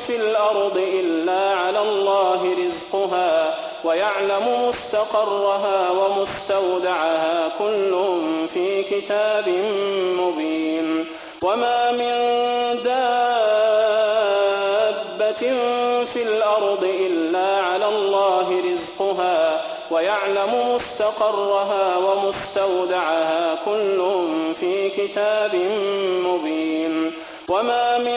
في الأرض إلا على الله رزقها ويعلم مستقرها ومستودعها كل في كتاب مبين وما من دابة في الأرض إلا على الله رزقها ويعلم مستقرها ومستودعها كل في كتاب مبين وما من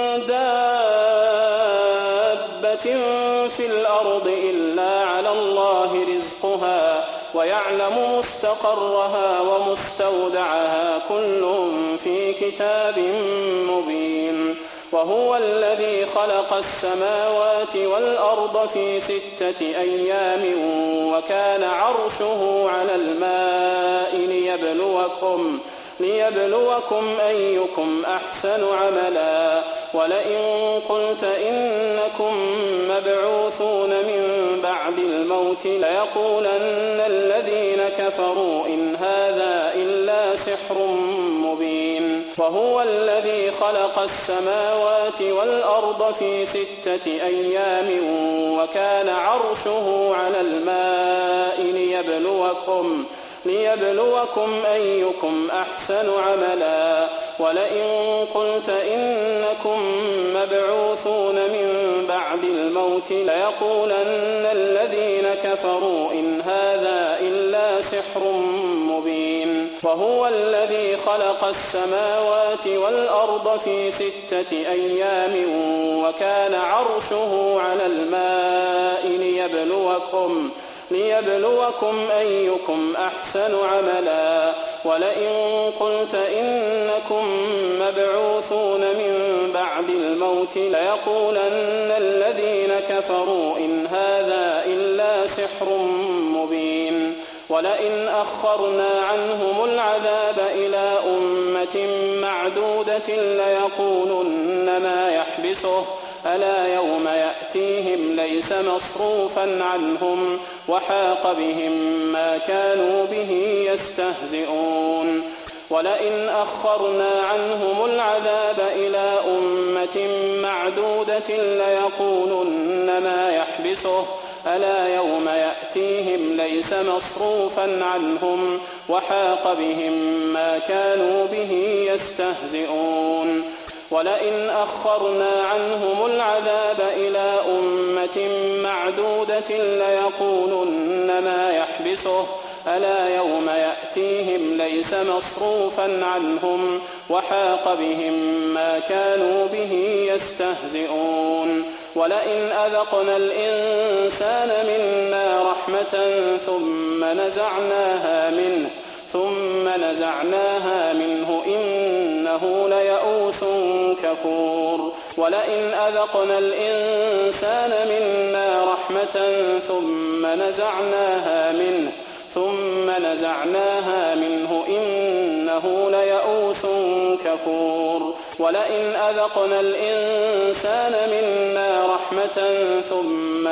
دابة في الأرض إلا على الله رزقها ويعلم مستقرها ومستودعها كل في كتاب مبين وهو الذي خلق السماوات والأرض في 6 أيام وكان عرشه على الماء ليبلوكم أيكم أحسن عملا ولئن قلت إنكم مبعوثون من بعد الموت ليقولن الذين كفروا إن هذا إلا سحر مبين وهو الذي خلق السماوات والأرض في 6 أيام وكان عرشه على الماء ليبلوكم أيكم أحسن عملا ولئن قلت إنكم مبعوثون من بعد الموت ليقولن الذين كفروا إن هذا إلا سحر مبين وهو الذي خلق السماوات والأرض في 6 أيام وكان عرشه على الماء ليبلوكم أيكم أحسن عملا ولئن قلت إنكم مبعوثون من بعد الموت ليقولن الذين كفروا إن هذا إلا سحر مبين ولئن أخرنا عنهم العذاب إلى أمة معدودة ليقولن ما يحبسه ألا يوم يأتيهم ليس مصروفا عنهم وحاق بهم ما كانوا به يستهزئون ولئن أخرنا عنهم العذاب إلى أمة معدودة ليقولن ما يحبسه ألا يوم يأتيهم ليس مصروفا عنهم وحاق بهم ما كانوا به يستهزئون ولئن أخرنا عنهم العذاب إلى أمة معدودة ليقولن ما يحبسه ألا يوم يأتيهم ليس مصروفا عنهم وحاق بهم ما كانوا به يستهزئون ولئن أذقنا الإنسان منا رحمة ثم نزعناها منه إنه ليئوس كفور ولئن أذقنا الإنسان منا رحمة ثم نزعناها منه إنه ليئوس كفور ولئن أذقنا الإنسان منا رحمة ثم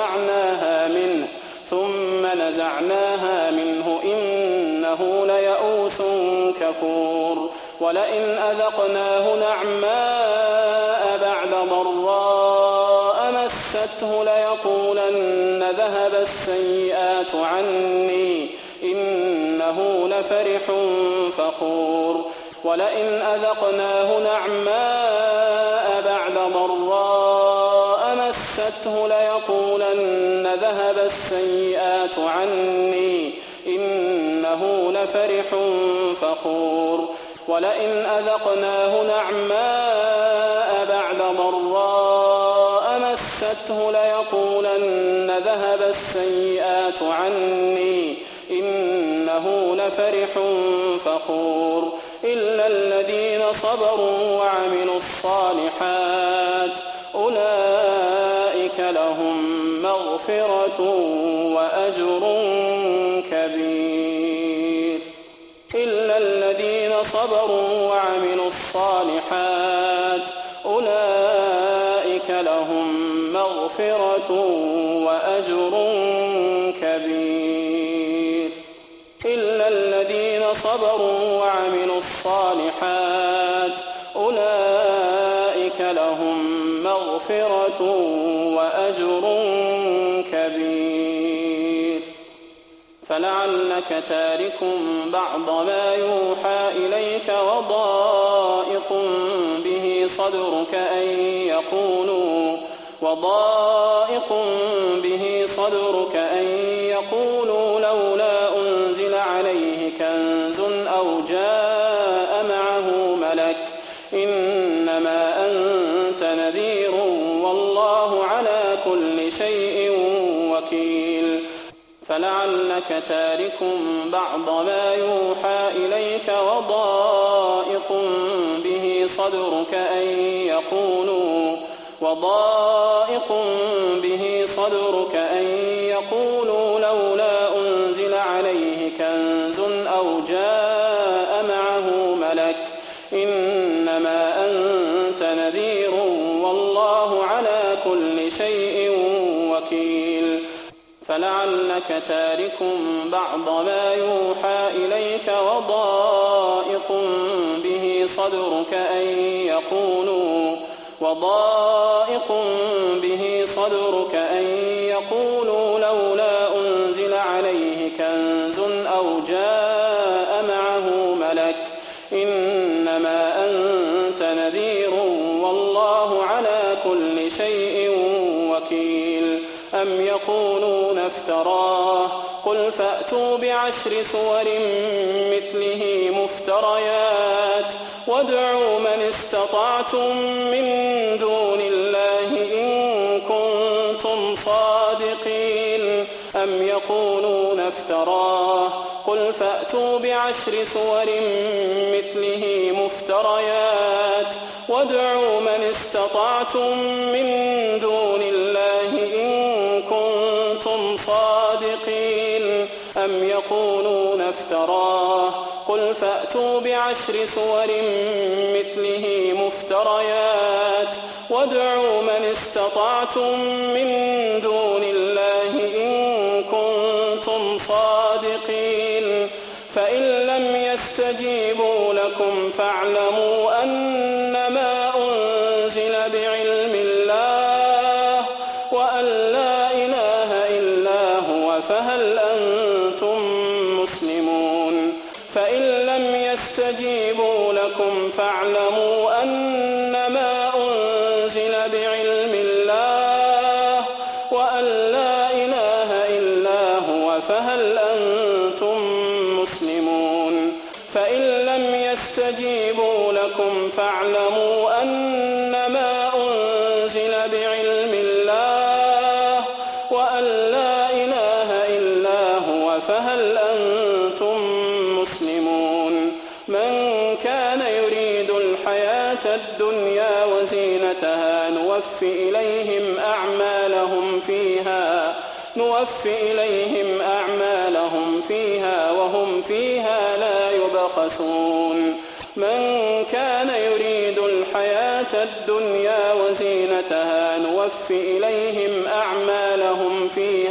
نزعناها منه إنه ليئوس كفور ولئن أذقناه نعماء بعد ضراء مسته ليقولن ذهب السيئات عني إنه لفرح فخور ولئن أذقناه نعماء بعد ضراء مسته ليقولن ذهب السيئات عني إنه لفرح فخور ولئن أذقناه نعماء بعد ضراء مسته ليقولن ذهب السيئات عني إنه لفرح فخور إلا الذين صبروا وعملوا الصالحات أولئك لهم مغفرة وأجر كبير إلا الذين صبروا وعملوا الصالحات أولئك لهم مغفرة وأجر كبير إلا الذين صبروا وعملوا الصالحات أولئك لهم مغفرة وأجر كبير. فلعلك تارك بعض ما يوحى إليك وضائق به صدرك أن يقولوا لولا أنزل عليه كنز أو جاء معه ملك إنما أنت نذير والله على كل شيء وكيل. فلعلك تارك بعض ما يوحى إليك وضائق به صدرك أن يقولوا لولا أنزل عليه كنز أو جاء معه ملك إنما أنت نذير والله على كل شيء وكيل. فلعلك تارك بعض ما يوحى إليك وضائق به صدرك أن يقولوا لولا أنزل عليه كنز أو جاء معه ملك إنما أنت نذير والله على كل شيء وكيل. أم يقولون افتراه قل فأتوا بعشر سور مثله مفتريات وادعوا من استطعتم من دون الله إن كنتم صادقين. أم يقولون افتراه قل فأتوا بعشر سور مثله مفتريات وادعوا من استطعتم من دون الله إن كنتم صادقين. أم يقولون افتراه قل فأتوا بعشر سور مثله مفتريات وادعوا من استطعتم من دون الله إن كنتم صادقين. فإن لم يستجيبوا لكم فاعلموا أنما أنزل بعلم الله وأن لا إله إلا هو فهل أنتم مسلمون. فإن لم يستجيبوا لكم فاعلموا أنما أنزل بعلم الله وأن لا إله إلا هو فهل أنتم مسلمون. فإن لم يستجيبوا لكم فاعلموا أنما أنزل بعلم الله وأن لا إله إلا هو فهل أنتم مسلمون. من كان يريد الحياة الدنيا وزينتها نوفي إليهم أعمالهم فيها وهم فيها لا يبخسون. من كان يريد الحياة الدنيا وزينتها نوفي إليهم أعمالهم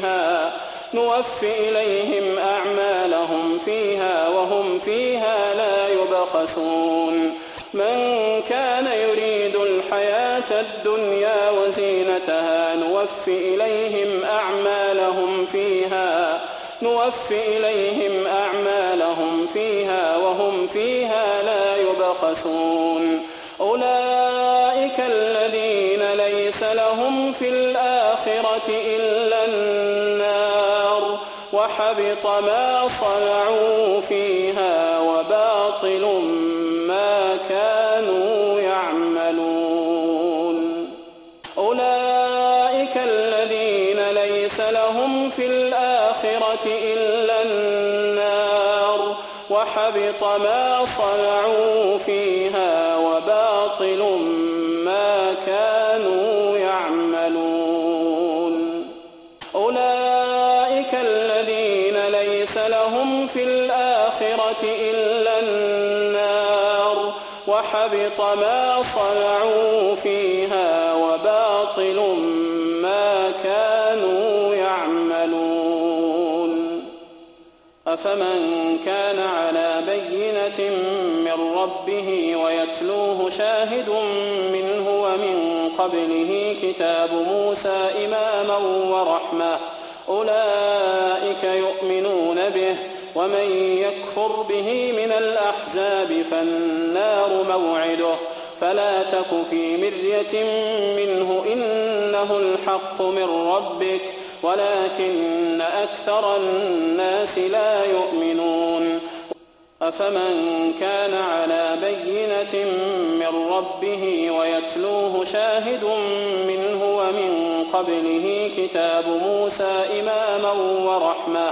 فيها وهم فيها لا يبخسون. من كان يريد الحياة الدنيا وزينتها نوفي إليهم أعمالهم فيها وهم فيها لا يبخسون. أولئك الذين ليس لهم في الآخرة إلا النار وحبط ما صنعوا فيها وباطل ما كانوا يعملون. أولئك الذين ليس لهم في الآخرة إلا النار وحبط ما صنعوا فيها وباطل ما كانوا يعملون. أولئك الذين ليس لهم في الآخرة إلا النار وحبط ما صنعوا فيها وباطل ما كانوا يعملون. أفمن كان على بينة من ربه ويتلوه شاهد منه ومن قبله كتاب موسى إماما ورحمة أولئك يؤمنون به ومن يكفر به من الأحزاب فالنار موعده فلا تك في مرية منه إنه الحق من ربك ولكن أكثر الناس لا يؤمنون أفمن كان على بينة من ربه ويتلوه شاهد منه ومن قبله كتاب موسى إماما ورحمة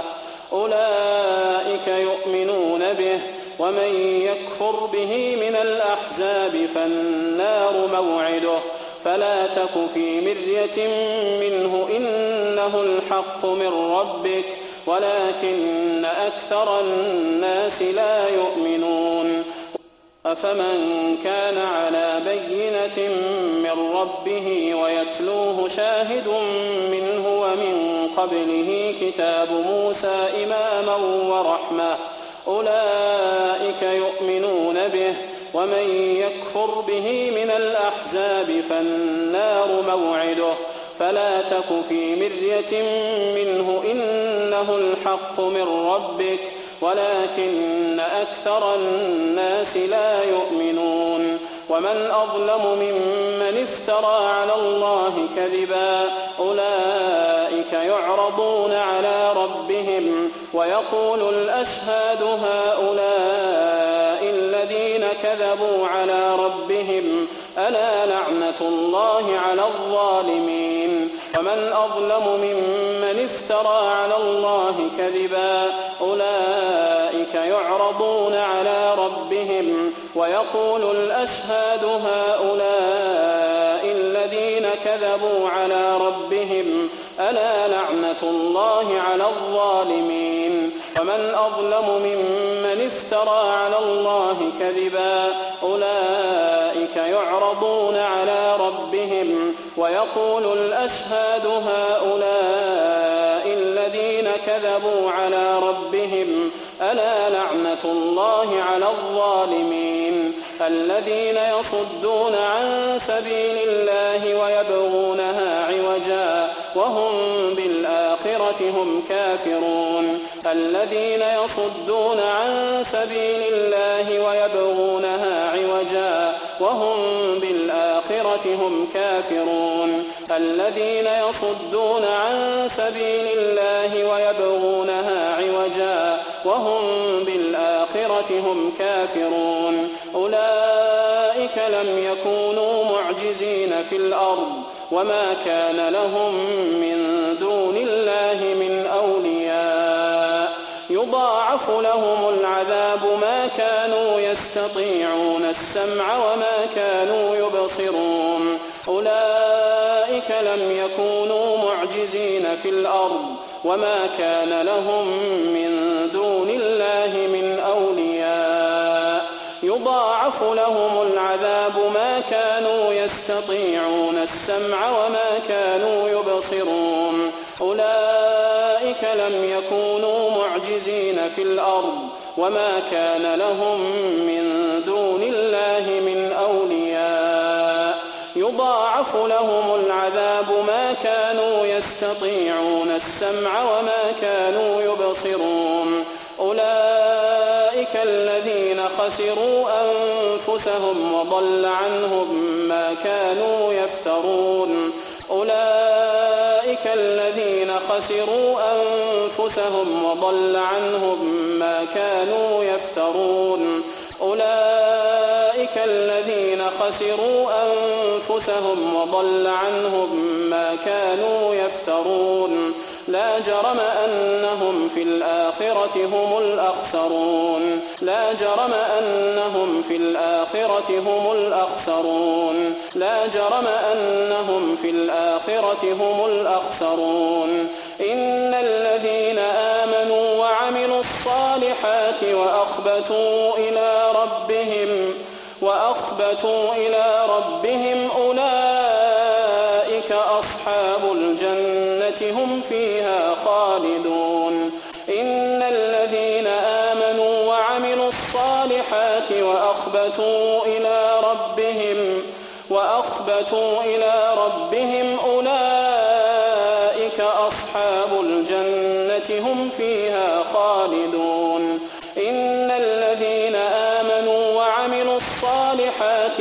أولئك يؤمنون به ومن يكفر به من الأحزاب فالنار موعده فلا تك في مرية منه إنه الحق من ربك ولكن أكثر الناس لا يؤمنون أفمن كان على بينة من ربه ويتلوه شاهد منه ومن قبله كتاب موسى إماما ورحمة أولئك يؤمنون به ومن يكفر به من الأحزاب فالنار موعده فلا تك في مرية منه إنه الحق من ربك ولكن أكثر الناس لا يؤمنون ومن أظلم ممن افترى على الله كذبا أولئك يعرضون على ربهم ويقول الأشهاد هؤلاء الذين كذبوا على ربهم ألا لعنة الله على الظالمين ومن أظلم ممن افترى على الله كذبا أولئك يعرضون على ربهم ويقول الأشهاد هؤلاء الذين كذبوا على ربهم ألا لعنة الله على الظالمين ومن أظلم ممن افترى على الله كذبا أولئك يعرضون على ربهم ويقول الأشهاد هؤلاء الذين كذبوا على ربهم ألا لعنة الله على الظالمين الذين يصدون عن سبيل الله ويبغونها عوجا وهم بالآخرة هم كافرون الذين يصدون عن سبيل الله ويبغونها عوجا وهم بالآخرة هم كافرون الذين يصدون عن سبيل الله ويبغونها عوجا وهم بالآخرة هم كافرون أولئك لم يكونوا معجزين في الأرض وما كان لهم من دون الله من أولياء يضاعف لهم العذاب ما كانوا يستطيعون السمع وما كانوا يبصرون أولئك لم يكونوا معجزين في الأرض وما كان لهم من دون الله من أولياء يضاعف لهم العذاب ما كانوا يستطيعون السمع وما كانوا يبصرون أولئك لم يكونوا معجزين في الأرض وما كان لهم من دون الله من أولياء يضاعف لهم العذاب ما كانوا يستطيعون السمع وما كانوا يبصرون أولئك الذين خسروا أنفسهم وضل عنهم ما كانوا يفترون أولئك الذين خسروا أنفسهم وضل عنهم ما كانوا يفترون أولئك الذين خسروا أنفسهم وضل عنهم ما كانوا يفترون لا جرم أنهم في الآخرة هم الأخسرون لا جرم أنهم في الآخرة هم الأخسرون لا جرم أنهم في الآخرة هم الأخسرون إن الذين آمنوا وعملوا الصالحات وأخبتوا إلى ربهم أولئك أصحاب الجنة هم فيها خالدون إن الذين وأخبتوا إلى ربهم أولئك أصحاب الجنة هم فيها خالدون إن الذين آمنوا وعملوا الصالحات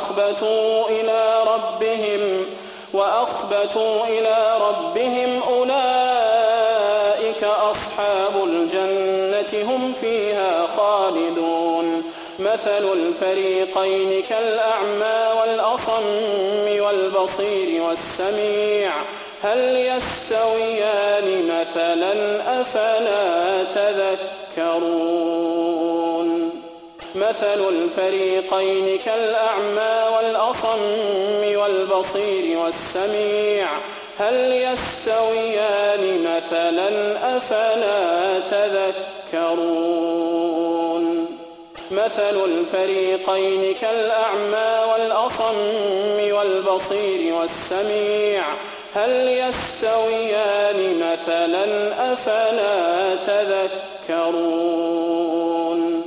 وأخبتوا إلى ربهم أولئك أصحاب الجنة هم فيها خالدون مثل الفريقين كالأعمى والأصم والبصير والسميع هل يستويان مثلا أفلا تذكرون مثل الفريقين كالأعمى والأصم والبصير والسميع هل يستويان مثلا أفلا تذكرون مثل الفريقين كالأعمى والأصم والبصير والسميع هل يستويان مثلا أفلا تذكرون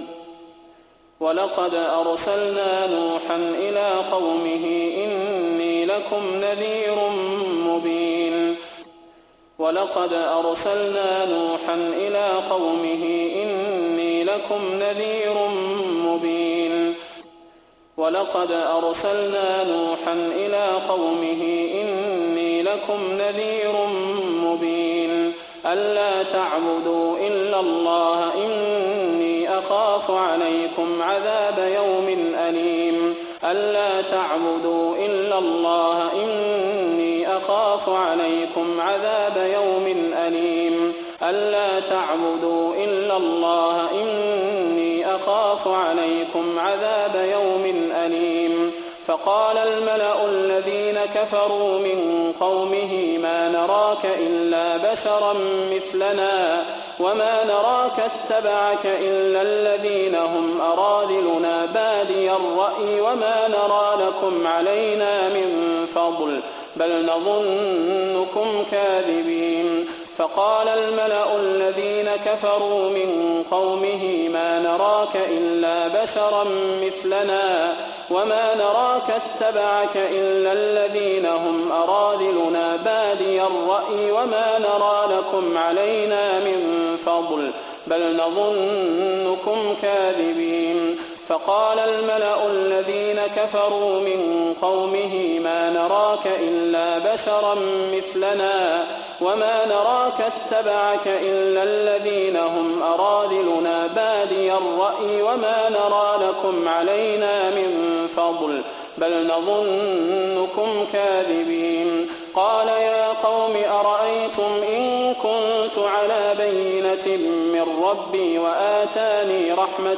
ولقد أرسلنا نوحا إلى قومه إني لكم نذير مبين ولقد أرسلنا نوحا إلى قومه إني لكم نذير مبين ولقد أرسلنا نوحا إلى قومه إني لكم نذير مبين ألا تعبدوا إلا الله إني أخاف عليكم عذاب يوم أليم ألا تعبدوا إلا الله إني أخاف عليكم عذاب يوم أليم ألا تعبدوا إلا الله إني أخاف عليكم عذاب يوم أليم فقال الملأ الذين كفروا من قومه ما نراك إلا بشرا مثلنا وما نراك اتبعك إلا الذين هم أراذلنا بادي الرأي وما نرى لكم علينا من فضل بل نظنكم كاذبين فقال الملأ الذين كفروا من قومه ما نراك إلا بشرا مثلنا وما نراك اتبعك إلا الذين هم أراذلنا بادي الرأي وما نرى لكم علينا من فضل بل نظنكم كاذبين فقال الملأ الذين كفروا من قومه ما نراك إلا بشرا مثلنا وما نراك اتبعك إلا الذين هم أراذلنا بادي الرأي وما نرى لكم علينا من فضل بل نظنكم كاذبين قال يا قوم أرأيتم إن كنت على بينة من ربي وآتاني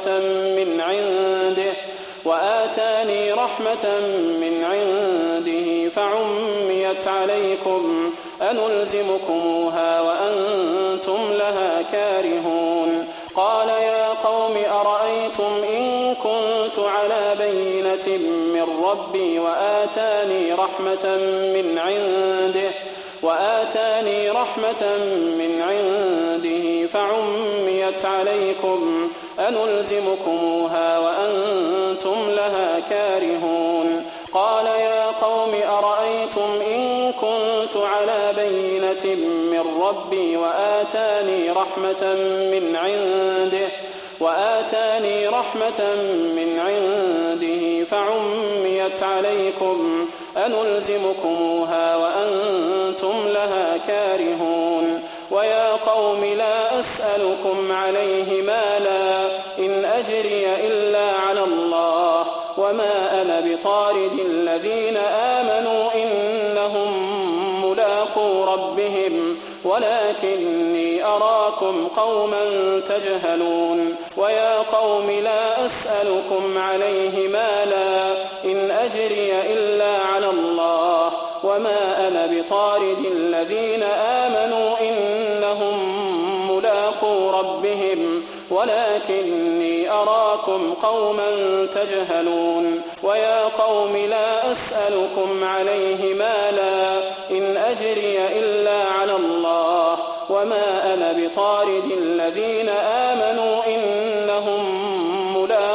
رحمة من عنده فعميت عليكم أنلزمكموها وأنتم لها كارهون قال يا قوم أرأيتم إن كنت على بينة من ربي وآتاني رحمة من عنده فعميت عليكم أنلزمكموها وأنتم لها كارهون قال يا قوم أرأيتم إن كنت على بينة من ربي وآتاني رحمة من عنده فعميت عليكم أنلزمكموها وأنتم لها كارهون ويا قوم لا أسألكم عليه مالا إن أجري إلا على الله وما أنا بطارد الذين آمنوا إنهم ملاقو ربهم ولكني أراكم قوما تجهلون ويا قوم لا أسألكم عليه مالا إن أجري إلا على الله وما أنا بطارد الذين آمنوا إنهم ملاقو ربهم ولكني أراكم قوما تجهلون ويا قوم لا أسألكم عليه مالا إن أجري إلا على الله وما أنا بطارد الذين آمنوا إنهم ملاقو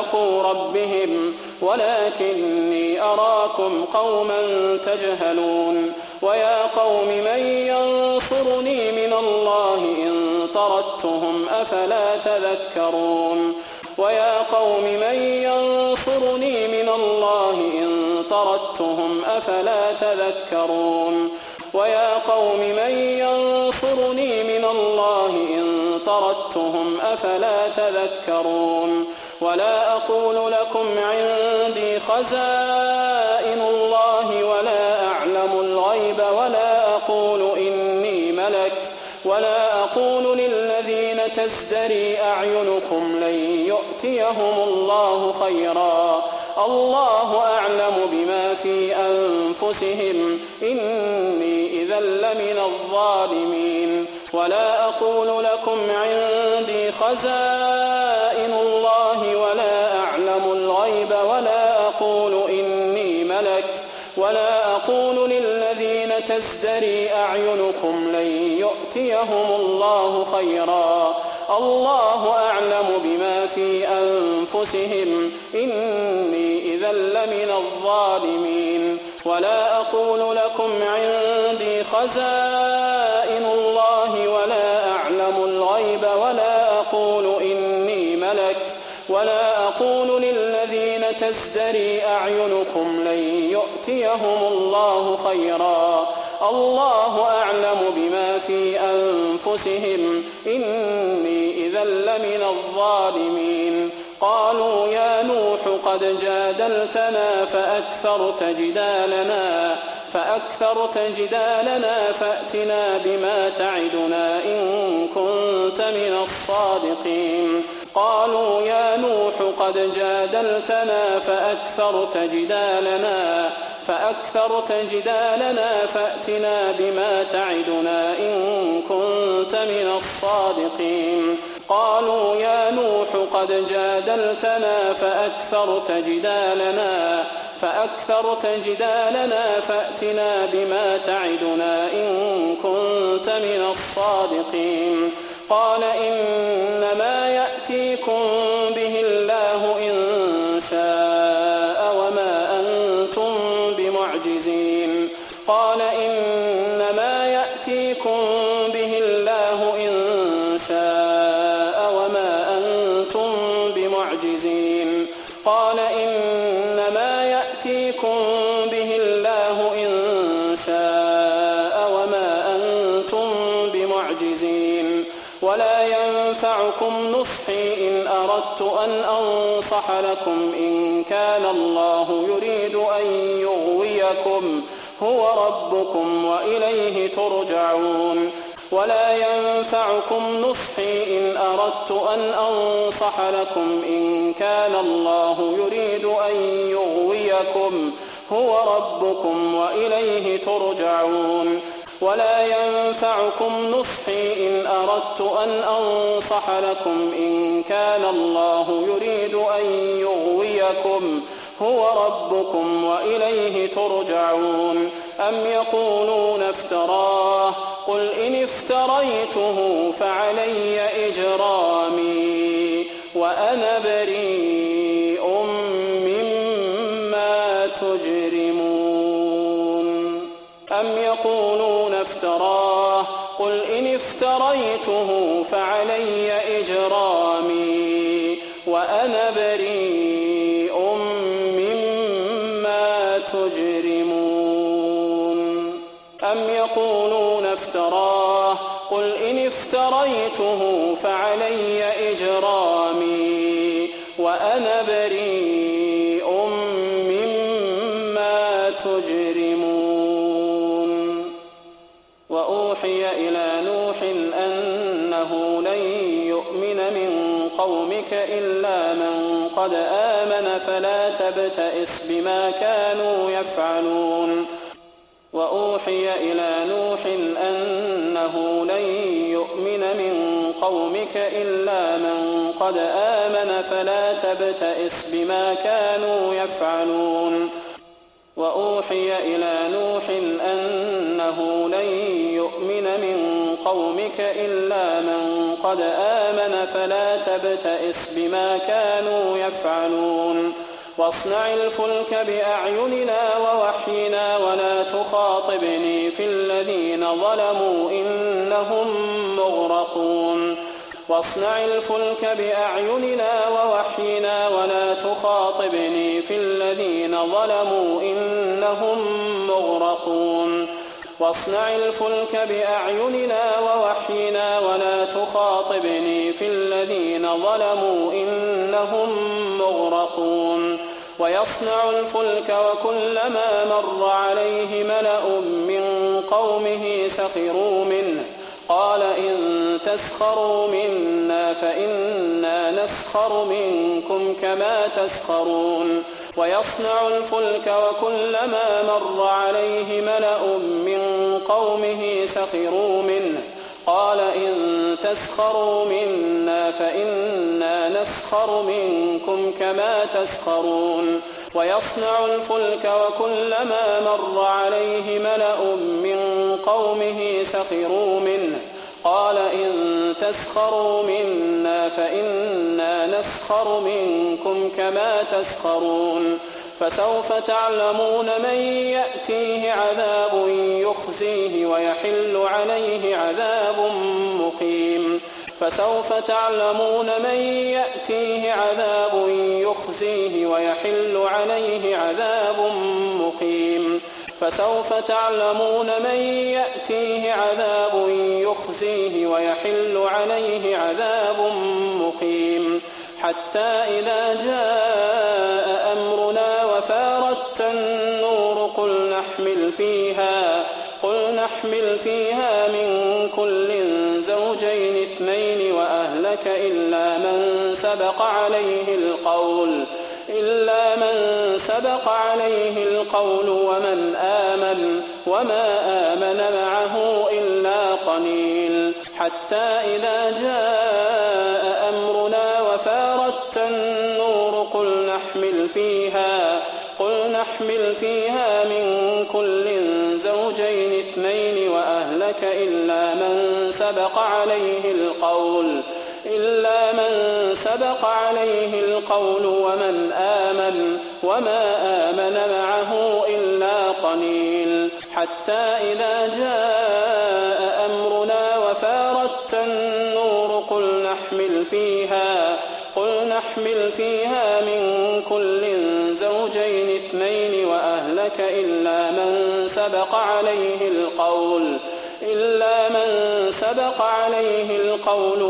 ربهم ولكني أراكم قوما تجهلون ويا قوم من ينصرني من الله إن طردتهم أفلا تذكرون ويا قوم من ينصرني من الله إن طردتهم أفلا تذكرون ويا قوم من ينصرني من الله إن طردتهم أفلا تذكرون ولا أقول لكم عندي خزائن الله ولا أعلم الغيب ولا أقول إني ملك ولا أقول للذين تزدري أعينكم لن يؤتيهم الله خيرا الله أعلم بما في أنفسهم إني إذا لمن الظالمين ولا أقول لكم عندي خزائن الله ولا أعلم الغيب ولا أقول إني ملك ولا أقول للذين تزدري أعينكم لن يؤتيهم الله خيرا الله أعلم بما في أنفسهم إني إذا لمن الظالمين ولا أقول لكم عندي خزائن الله ولا أعلم الغيب ولا أقول إني ملك ولا أقول للذين تزدري أعينكم لن يؤتيهم الله خيرا الله أعلم بما في أنفسهم إني إذا لمن الظالمين قالوا يا نوح قد جادلتنا فأكثرت جدالنا فأتنا بما تعدنا إن كنت من الصادقين قالوا يا نوح قد جادلتنا فأكثرت جدالنا فأتنا بما تعدنا إن كنت من الصادقين قالوا يا نوح قد جادلتنا فأكثرت جدالنا فأتنا بما تعدنا إن كنت من الصادقين قال إنما يأتيكم به الله إن شاء وما أنتم بمعجزين قال إنما يأتيكم به الله إن شاء وما أنتم بمعجزين قال إنما يأتيكم به الله إن شاء وما أنتم بمعجزين ولا ينفعكم نصحي إن أردت أن أنصح لكم إن كان الله يريد أن يغويكم هو ربكم وإليه ترجعون ولا ينفعكم نصحي إن أردت أن أنصح لكم إن كان الله يريد أن يغويكم هو ربكم وإليه ترجعون ولا ينفعكم نصحي إن أردت أن أنصح لكم إن كان الله يريد أن يغويكم هو ربكم وإليه ترجعون أم يقولون افتراه قل إن افتريته فعلي إجرامي وأنا بريء مما تجرمون أم يقولون افتراه قل إن افتريته فعلي إجرامي وأنا بريء مما تجرمون أم يقولون افتراه قل إن افتريته فعلي إجرامي وأنا بريء مما تجرمون وأوحي إلى نوح أنه لن يؤمن من قومك إلا من قد آمن فلا تبتئس بما كانوا يفعلون وأوحي إلى نوح أنه لن يؤمن من قومك إلا من قد آمن فلا تبتئس بما كانوا يفعلون وأوحي إلى نوح أنه لن يؤمن من قومك إلا من قد آمن فلا تبتئس بما كانوا يفعلون واصنع الفلك بأعيننا ووحينا ولا تخاطبني في الذين ظلموا إنهم مغرقون واصنع الفلك بأعيننا ووحينا ولا تخاطبني في الذين ظلموا إنهم مغرقون واصنع الفلك بأعيننا ووحينا ولا تخاطبني في الذين ظلموا إنهم مغرقون ويصنع الفلك وكلما مر عليه ملأ من قومه سخروا منه قال إن تسخروا منا فإنا نسخر منكم كما تسخرون ويصنع الفلك وكلما مر عليه ملأ من قومه سخروا منه قال إن تسخروا منا فإنا نسخر منكم كما تسخرون ويصنع الفلك وكلما مر عليه ملأ من قومه سخروا منه قال إن تسخروا منا فإنا نسخر منكم كما تسخرون فسوف تعلمون من يأتيه عذاب يخزيه ويحل عليه عذاب مقيم فسوف تعلمون من يأتيه عذاب يخزيه ويحل عليه عذاب مقيم فسوف تعلمون من يأتيه عذاب يخزيه ويحل عليه عذاب مقيم حتى إذا جاء أمرنا وفارت النور قل نحمل فيها من كل زوجين اثنين وأهلك إلا من سبق عليه القول وما آمن معه إلا قليل حتى إذا جاء أمرنا وفارت النور قل نحمل فيها من كل زوجين اثنين وأهلك إلا من سبق عليه القول وما آمن معه إلا قليل حتى إذا جاء أمرنا وفارت النور قل نحمل فيها من كل زوجين اثنين وأهلك إلا من سبق عليه القول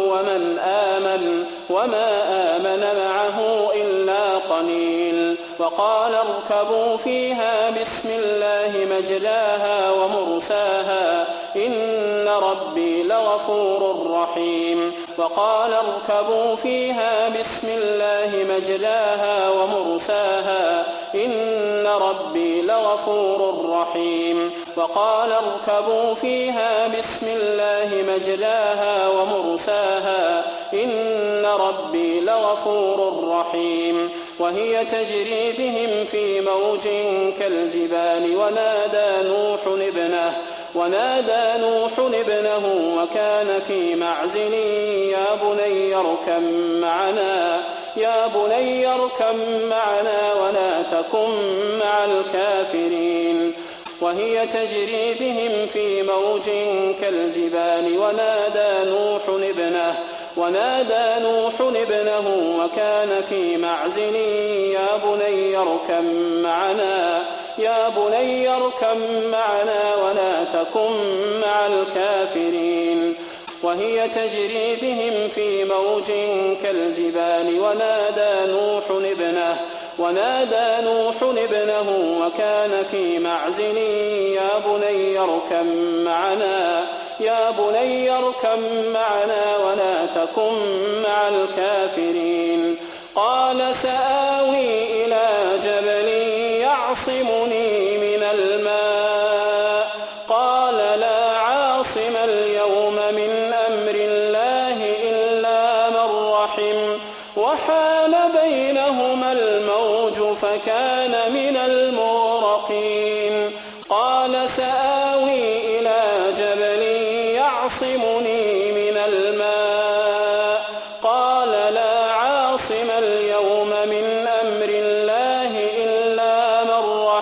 وما آمن معه إلا قليل وقال اركبوا فيها بسم الله مجراها ومرساها إن ربي لغفور رحيم وقال اركبوا فيها بسم الله مجراها ومرساها إن ربي لغفور رحيم وقال اركبوا فيها بسم الله مجراها ومرساها إن ربي لغفور رحيم وهي تجري بهم في موج كالجبال ونادى نوح ابنه وكان في معزل يا بني اركب معنا ولا تكن مع الكافرين وهي تجري بهم في موج كالجبال ونادى نوح ابنه وكان في معزل يا بني اركب معنا ولا تكن مع الكافرين وهي تجري بهم في موج كالجبال ونادى نوح ابنه وكان في معزل يا بني اركب معنا ولا تكن مع الكافرين قال سآوي إلى جبل يعصمني من الماء قال لا عاصم اليوم من أمر الله إلا من رحم وحال بينهما الموج فكان من المغرقين قال سآوي إلى جبل يعصمني من الماء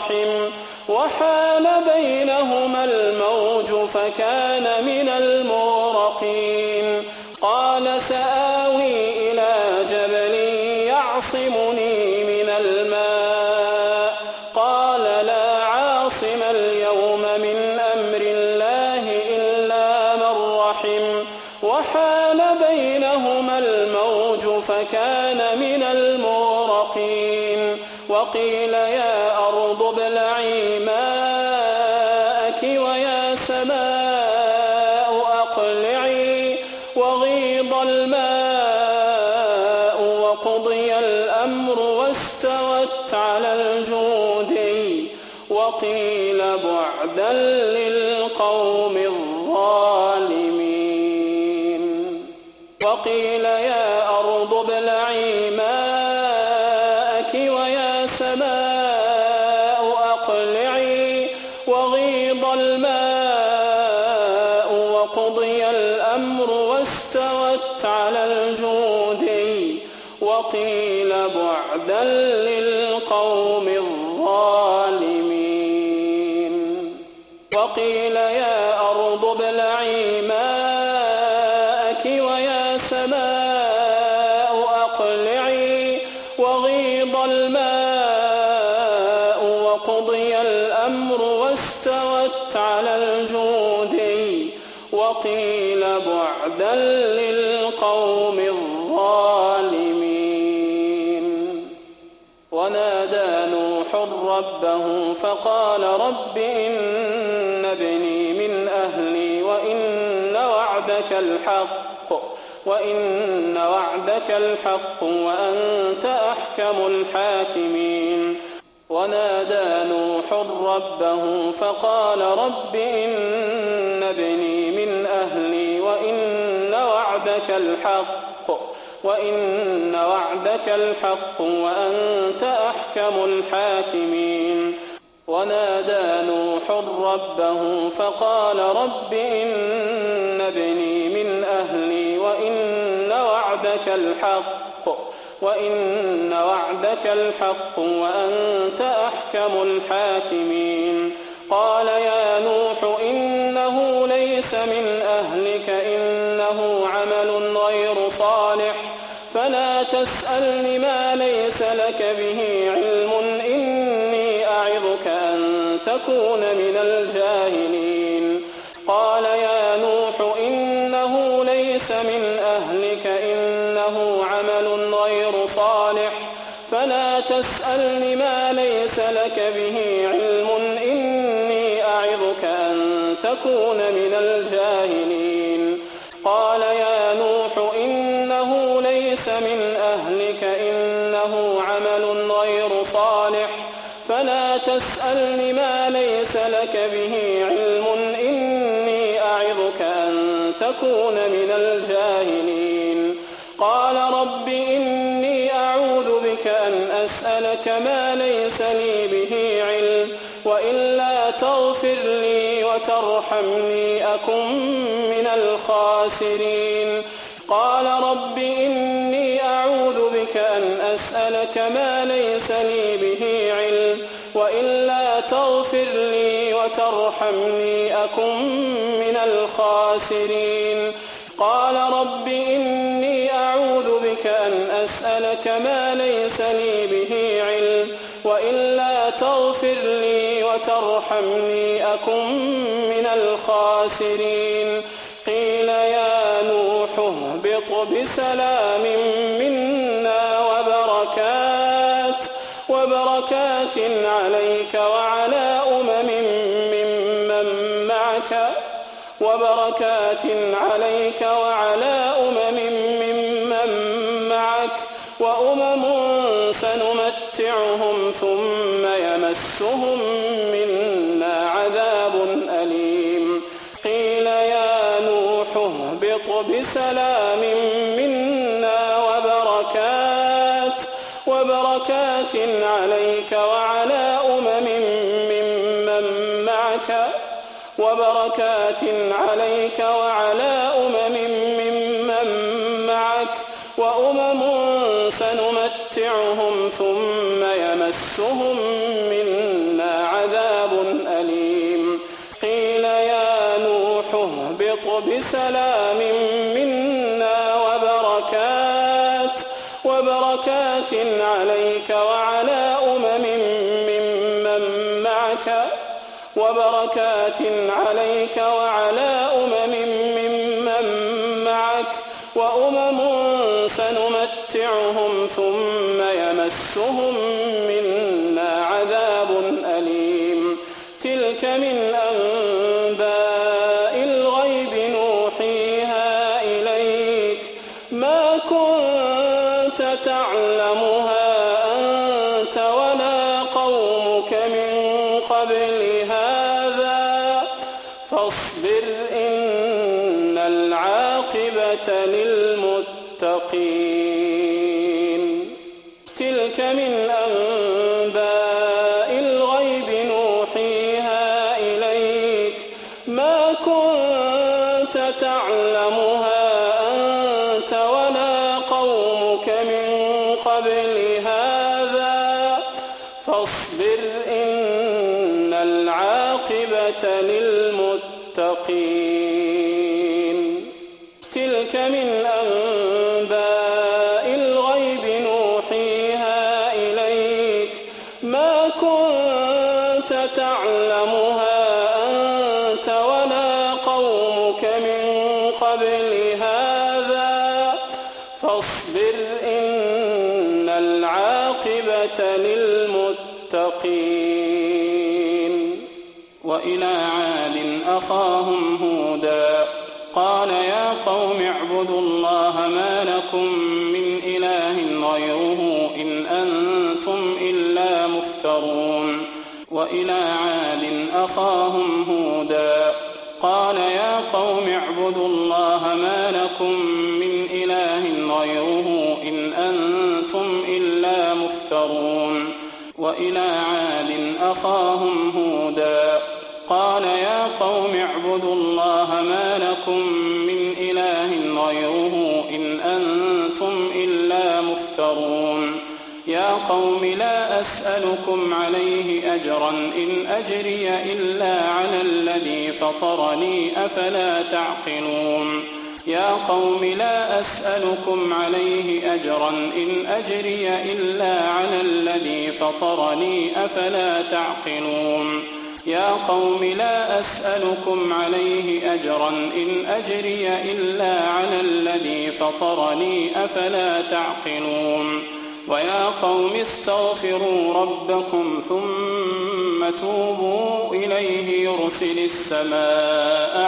الرحم وحال بينهما الموج فكان من المغرقين قال سآوي إلى جبل يعصمني من الماء قال لا عاصم اليوم من أمر الله إلا من رحم وحال بينهما الموج فكان من المغرقين وقيل يا أرض ابلعي ماءك ويا سماء أقلعي وغيض الماء وقضي الأمر واستوت على الجودي وقيل بعدا للقوم الظالمين وقيل يا أرض ابلعي ماءك ويا سماء أقلعي وغيض الماء وقضي الأمر واستوت على الجودي وقيل بعدا للقوم الظالمين وقيل يا أرض ابلعي ماءك ويا سماء أقلعي وغيض الماء وقضي الأمر واستوت على الجودي وقيل بعدا للقوم الظالمين ونادى نوح ربه فقال رب إن ابني من أهلي وإن وعدك الحق وأنت أحكم الحاكمين ونادى نوح ربه فقال رب إن ابني من أهلي وإن وعدك الحق وأنت أحكم الحاكمين ونادى نوح ربه فقال رب إن ابني من أهلي وإن وعدك الحق وأنت أحكم الحاكمين قال يا نوح إنه ليس من أهلك إنه عمل غير صالح فلا تسألني ما ليس لك به علم إني أعظك أن تكون من الجاهلين قال يا نوح إنه ليس من أهلك إنه عمل غير صالح فلا تسألني ما ليس لك به علم إني أعظك أن تكون من الجاهلين قال يا نوح إنه ليس من أهلك إنه عمل غير صالح فلا تسألني ما ليس لك به علم إني أعظك أن تكون من الجاهلين قال رب إني أعوذ بك أن أسألك ما ليس لي به علم وإلا تغفر لي وترحمني أكن من الخاسرين قال رب إني أعوذ بك أن أسألك ما ليس لي به علم وإلا تغفر لي وترحمني أكن من الخاسرين قال رب إني أعوذ بك أن أسألك ما ليس لي به علم وإلا تغفر لي وترحمني أكن من الخاسرين قيل يا نوح اهبط بسلام منا وبركات عليك وعلى أمم ممن معك وأمم سنمتعهم ثم يمسهم منا عذاب أليم قيل يا نوح اهبط بسلام منا وبركات عليك وعلى أمم ممن معك وأمم سنمتعهم ثم يمسهم منا بسلام منا وبركات عليك وعلى أمم ممن معك وأمم سنمتعهم ثم يمسهم منا عذاب أليم تلك من أنباء الغيب نوحيها إليك ما كنت تعلمها أنت ولا قومك من قبل هذا فاصبر إن العاقبة للمتقين تلك من أنباء الغيب نوحيها إليك ما كنت تعلمها أنت ولا قومك من قبل هذا فاصبر إن العاقبة للمتقين تلك من أنباء الغيب نوحيها إليك ما كنت تعلمها أنت ولا قومك من قبل هذا فاصبر إن العاقبة للمتقين وإلى عاد أخاهم هودا قال يا قوم اعبدوا الله ما لكم من إله غيره إن أنتم إلا مفترون وإلى عاد أخاهم هودا قال يا قوم اعبدوا الله ما لكم من إله غيره إن أنتم إلا مفترون وإلى عاد أخاهم هودا قال يا قوم اعبدوا الله ما لكم من إله غيره إن أنتم إلا مفترون يا قوم لا أسألكم عليه أجرا إن أجري إلا على الذي فطرني أفلا تعقلون يا قوم لا أسألكم عليه أجرا إن أجري إلا على الذي فطرني أفلا تعقلون يا قوم لا أسألكم عليه أجرا إن أجري إلا على الذي فطرني أفلا تعقلون ويا قوم استغفروا ربكم ثم توبوا إليه يرسل السماء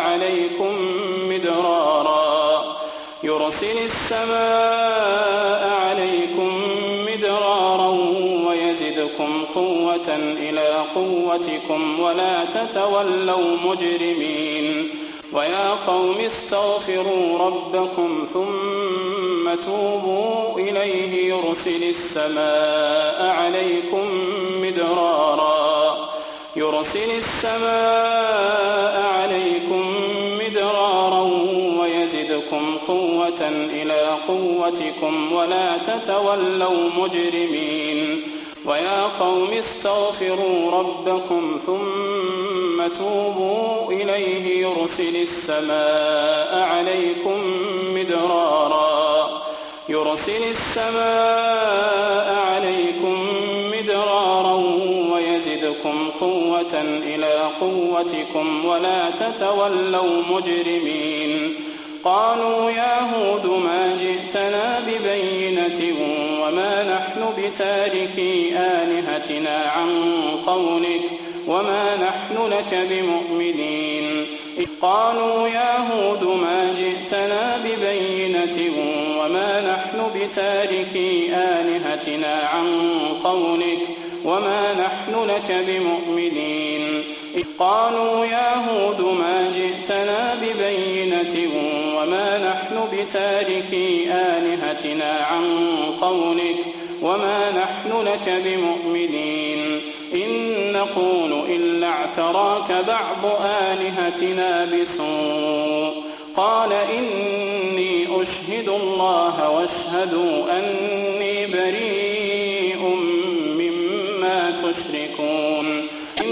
عليكم مدرارا ويزدكم قوة إلى قوتكم ولا تتولوا مجرمين ويا قوم استغفروا ربكم ثم توبوا إليه يرسل السماء عليكم مدرارا ويزدكم قوة إلى قوتكم ولا تتولوا مجرمين ويا قوم استغفروا ربكم ثم توبوا إليه يرسل السماء عليكم مدرارا ويزدكم قوة إلى قوتكم ولا تتولوا مجرمين قالوا يا هود ما جئتنا ببينة وما نحن بتاركي آلهتنا عن قولك وما نحن لك بمؤمنين قالوا يا هود ما جئتنا ببينة وما نحن بتاركي آلهتنا عن قولك وما نحن لك بمؤمنين قالوا يا هود ما جئتنا ببينة وما نحن بتاركي آلهتنا عن قولك وما نحن لك بمؤمنين إن نقول إلا اعتراك بعض آلهتنا بسوء قال إني أشهد الله واشهدوا أني بريء مما تشركون إن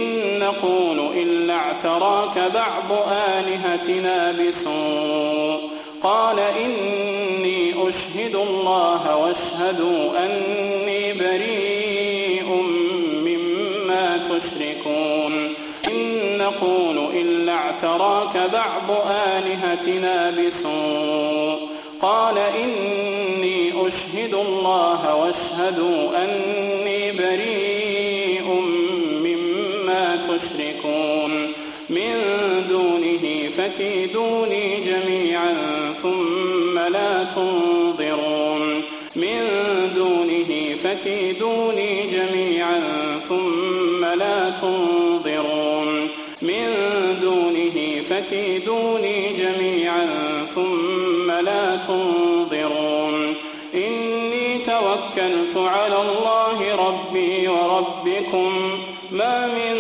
نقول إلا اعتراك بعض آلهتنا بسوء قال إني أشهد الله واشهدوا أني بريء مما تشركون إن نقول إلا اعتراك بعض آلهتنا بسوء قال إني أشهد الله واشهدوا أني بريء مما تشركون من دونه فكيدوني جميعا ثم لا تنظرون من دونه فكيدوني جميعا ثم لا تنظرون من دونه فكيدوني جميعا ثم لا تنظرون إني توكلت على الله ربي وربكم ما من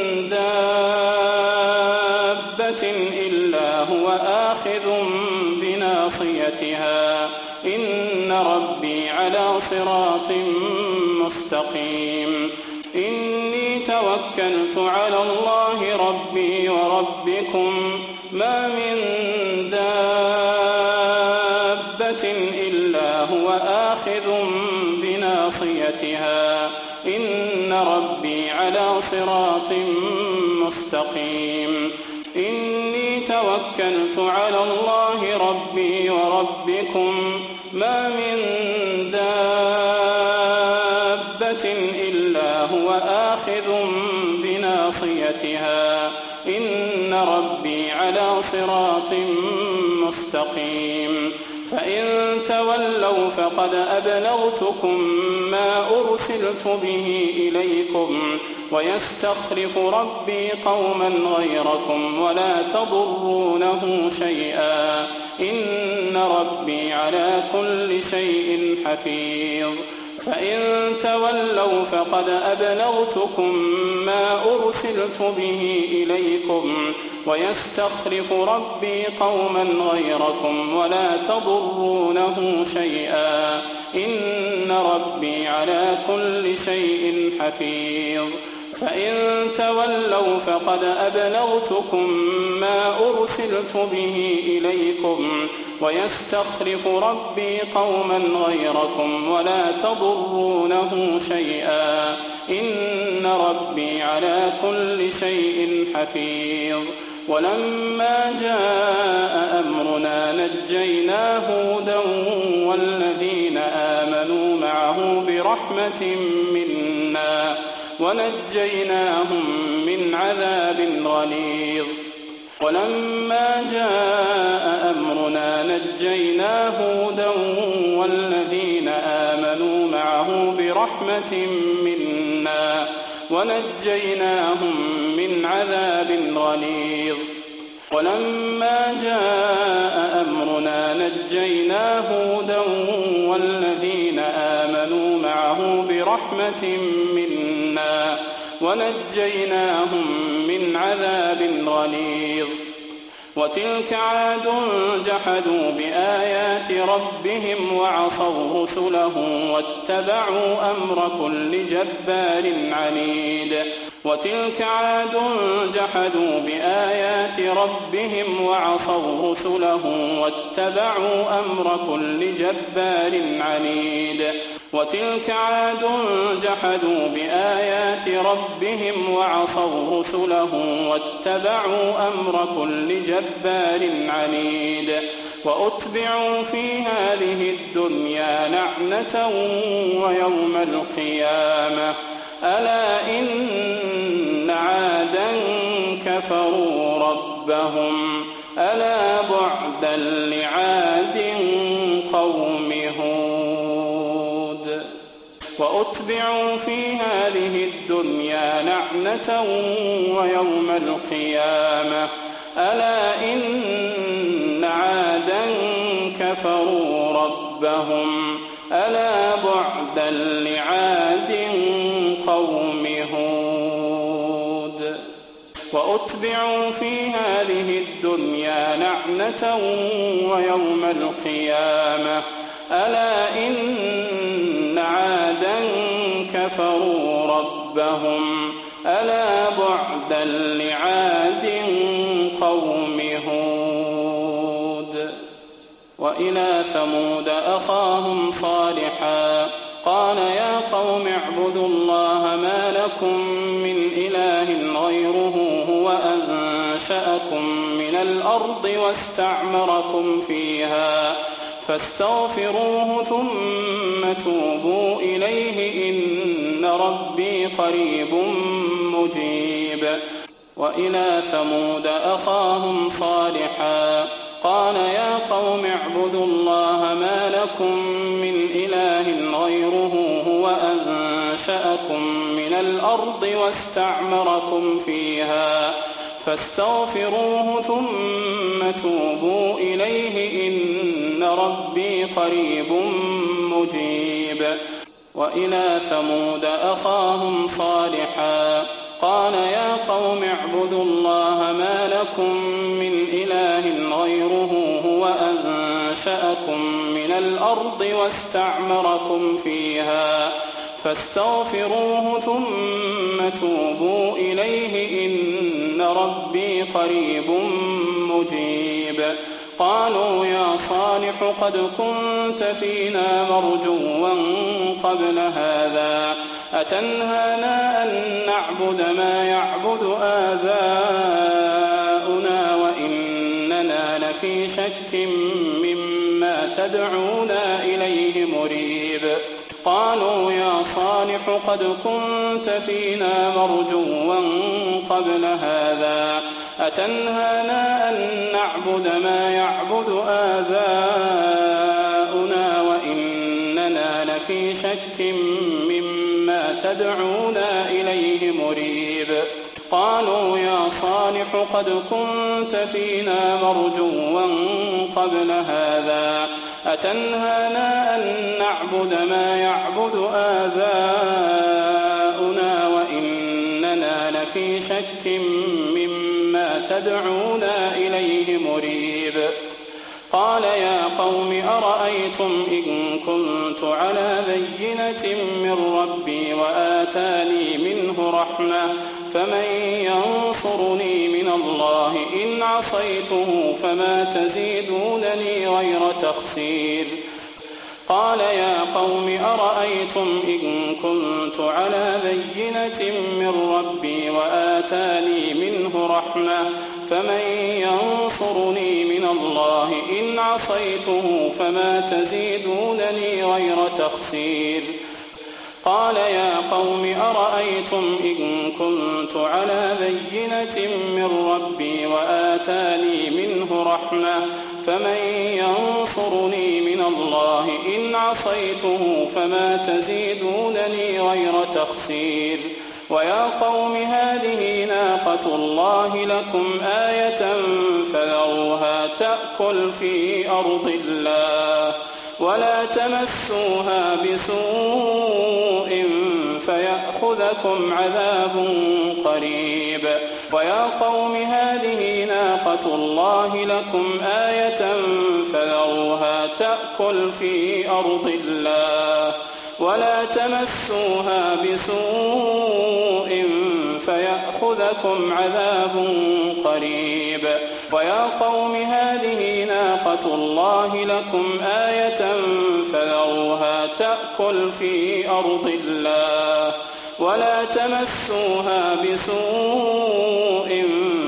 دابة إلا هو آخذ بناصيتها إن ربي على صراط مستقيم إني توكلت على الله ربي وربكم ما من دابة إلا هو آخذ بناصيتها إن ربي على صراط مستقيم إني توكلت على الله ربي وربكم ما من دابة إلا هو آخذ بناصيتها إن ربي على صراط مستقيم فإن تولوا فقد أبلغتكم ما أرسلت به إليكم ويستخلف ربي قوما غيركم ولا تضرونه شيئا إن ربي على كل شيء حفيظ فإن تولوا فقد أبلغتكم ما أرسلت به إليكم ويستخلف ربي قوما غيركم ولا تضرونه شيئا إن ربي على كل شيء حفيظ فإن تولوا فقد أبلغتكم ما أرسلت به إليكم ويستخلف ربي قوما غيركم ولا تضرونه شيئا إن ربي على كل شيء حفيظ ولما جاء أمرنا نجينا هودا والذين آمنوا معه برحمة منا ونجيناهم من عذاب غليظ ولما جاء أمرنا نجينا هودا والذين آمنوا معه برحمة منا ونجيناهم من عذاب غليظ ولما جاء أمرنا نجينا هودا والذين آمنوا معه برحمة منا ونجيناهم من عذاب غليظ وتلك عاد جحدوا بآيات ربهم وعصوا رسله واتبعوا أمر كل جبار عنيد وتلك عاد جحدوا بآيات ربهم وعصوا رسله واتبعوا أمر كل جبار عنيد وتلك عاد جحدوا بآيات ربهم وعصوا رسله واتبعوا أمر كل جبار عنيد وأتبعوا في هذه الدنيا لعنة ويوم القيامة ألا إن عادا كفروا ربهم ألا بعدا لعاد قوم هود وأتبعوا في هذه الدنيا لعنة ويوم القيامة ألا إن عادا كفروا ربهم ألا بعدا لعاد قوم هود وأتبعوا في هذه الدنيا لعنة ويوم القيامة ألا إن عادا كفروا ربهم ألا بعدا لعاد قوم هود. وإلى ثمود أخاهم صالحا قال يا قوم اعبدوا الله ما لكم من إله غيره هو أنشأكم من الأرض واستعمركم فيها فاستغفروه ثم توبوا إليه إن ربي قريب مجيب. وإلى ثمود أخاهم صالحا قال يا قوم اعبدوا الله ما لكم من إله غيره هو أنشأكم من الأرض واستعمركم فيها فاستغفروه ثم توبوا إليه إن ربي قريب مجيب. وإلى ثمود أخاهم صالحا قال يا قوم اعبدوا الله ما لكم من إله غيره هو أنشأكم من الأرض واستعمركم فيها فاستغفروه ثم توبوا إليه إن ربي قريب مجيب. قالوا يا صالح قد كنت فينا مرجوا قبل هذا أتنهانا أن نعبد ما يعبد آباؤنا وإننا لفي شك مما تدعونا إليه مريب. قالوا يا صالح قد كنت فينا مرجوا قبل هذا أتنهانا أن نعبد ما يعبد آباؤنا وإننا لفي شك مما تدعونا إليه مريب. قالوا يا صالح قد كنت فينا مرجوا قبل هذا أتنهانا أن نعبد ما يعبد آباؤنا وإننا لفي شك مما تدعونا إليه مريب. قال يا قوم أرأيتم إن كنت على بينة من ربي وآتاني منه رحمة فمن ينصرني من الله إن عصيته فما تزيدونني غير تخسير. قال يا قوم أرأيتم إن كنت على بينة من ربي وآتاني منه رحمة فمن ينصرني من الله إن عصيته فما تزيدونني غير تخسير. قال يا قوم أرأيتم إن كنت على بينة من ربي وآتاني منه رحمة فمن ينصرني من الله إن عصيته فما تزيدونني غير تخسير. ويا قوم هذه ناقة الله لكم آية فذروها تأكل في أرض الله ولا تمسوها بسوء فيأخذكم عذاب قريب. ويا قوم هذه ناقة الله لكم آية فذروها تأكل في أرض الله ولا تمسوها بسوء فيأخذكم عذاب قريب. ويا قوم هذه ناقة الله لكم آية فذروها تأكل في أرض الله ولا تمسوها بسوء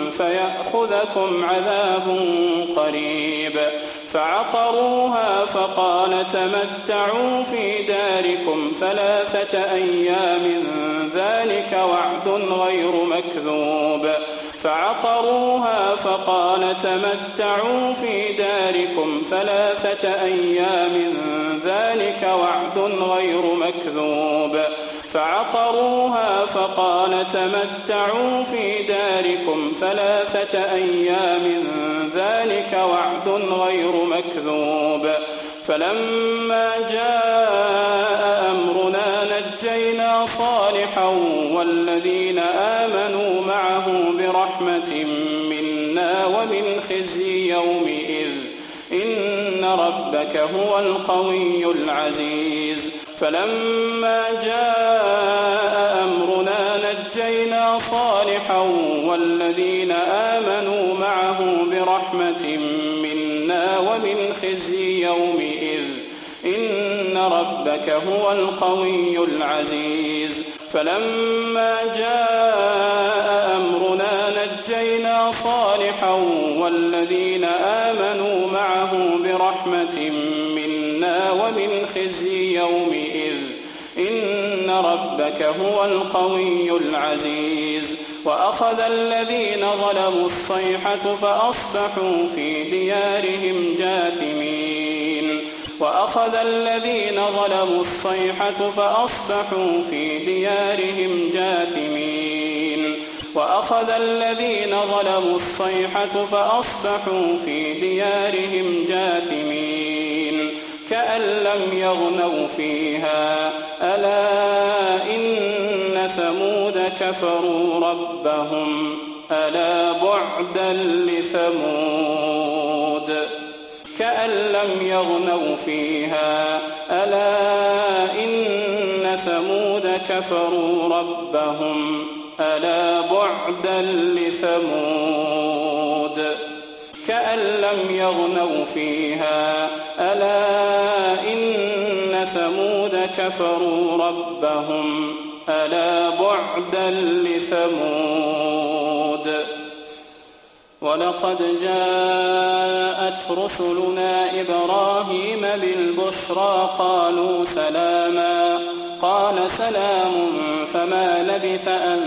فيأخذكم عذاب قريب. فعقروها فقال تمتعوا في داركم 3 أيام ذلك وعد غير مكذوب. فعقروها فقال تمتعوا في داركم 3 أيام ذلك وعد غير مكذوب. فعقروها فقال تمتعوا في داركم 3 أيام ذلك وعد غير مكذوب. فلما جاء أمرنا نجينا صالحا والذين آمنوا معه برحمة منا ومن خزي يومئذ إن ربك هو القوي العزيز. فلما جاء أمرنا نجينا نجينا صالحا والذين آمنوا معه برحمة منا ومن خزي يومئذ إن ربك هو القوي العزيز فلما جاء أمرنا نجينا صالحا والذين آمنوا معه برحمة منا ومن خزي يومئذ إن ربك هو القوي العزيز وأخذ الذين ظلموا الصيحة فأصبحوا في ديارهم جاثمين وأخذ الذين ظلموا الصيحة فأصبحوا في ديارهم جاثمين وأخذ الذين ظلموا الصيحة فأصبحوا في ديارهم جاثمين كأن لم يغنوا فيها ألا إن ثمود كفروا ربهم ألا بعدا لثمود كأن لم يغنوا فيها ألا إن ثمود كفروا ربهم ألا بعدا لثمود كأن لم يغنوا فيها ألا إن ثمود كفروا ربهم ألا بعدا لثمود ولقد جاءت رسلنا إبراهيم بالبشرى قالوا سلاما قال سلام فما لبث أن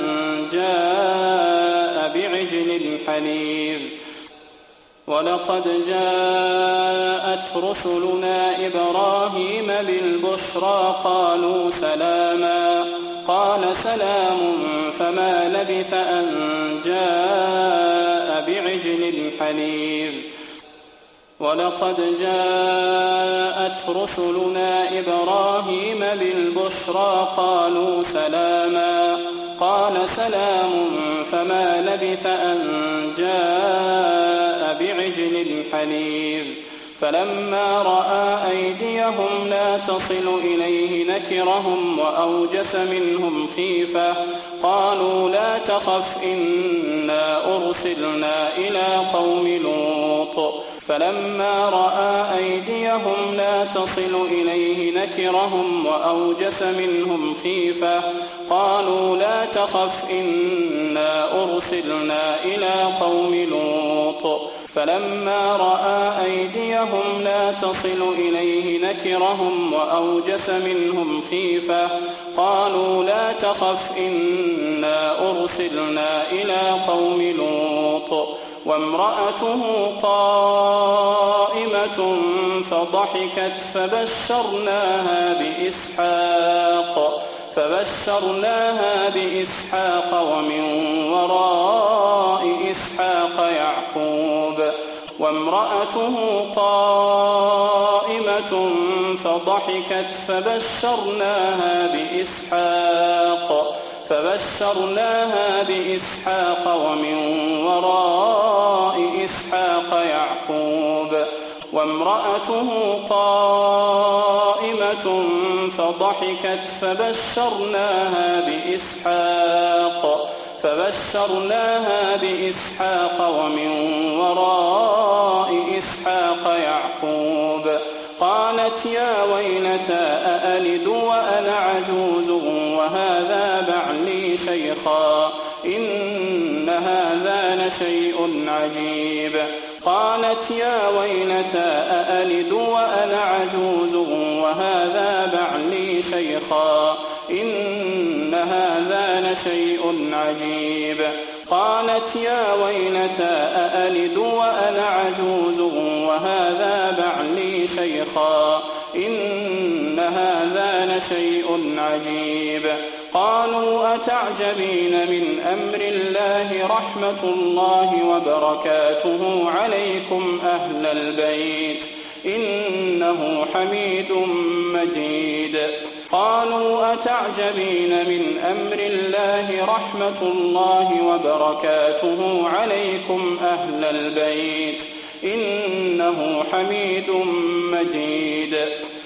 جاء بعجل حنيذ ولقد جاءت رسلنا إبراهيم بالبشرى قالوا سلاما قال سلام فما لبث أن جاء بعجل حنيذ ولقد جاءت رسلنا إبراهيم بالبشرى قالوا سلاما قال سلام فما لبث أن جاء بعجل حنيذ فلما رأى أيديهم لا تصل إليه نكرهم وأوجس منهم خيفة قالوا لا تخف إنا أرسلنا إلى قوم لوط فلما رأى أيديهم لا تصل إليه نكرهم وأوجس منهم خيفة قالوا لا تخف إنا أرسلنا إلى قوم لوط فلما رأى أيديهم لا تصل إليه نكرهم وأوجس منهم خيفة قالوا لا تخف إنا أرسلنا إلى قوم لوط وامرأته قائمة فضحكت فبشرناها بإسحاق ومن وراء إسحاق يعقوب وامرأته قائمة فضحكت فبشرناها بإسحاق ومن وراء إسحاق يعقوب وامرأته قائمة فضحكت فبشرناها بإسحاق ومن وراء إسحاق يعقوب قالت يا ويلتى أألد وأنا عجوز وهذا بعلي شيخا إن هذا لشيء عجيب قالت يا ويلتى أألد وأنا عجوز وهذا بعلي شيخا إن هذا لشيء عجيب قالت يا ويلتى أألد وأنا عجوز وهذا بعلي شيخا إن هذا لشيء عجيب قالوا أتعجبين من أمر الله رحمة الله وبركاته عليكم أهل البيت إنه حميد مجيد قالوا أتعجبين من أمر الله رحمة الله وبركاته عليكم أهل البيت إنه حميد مجيد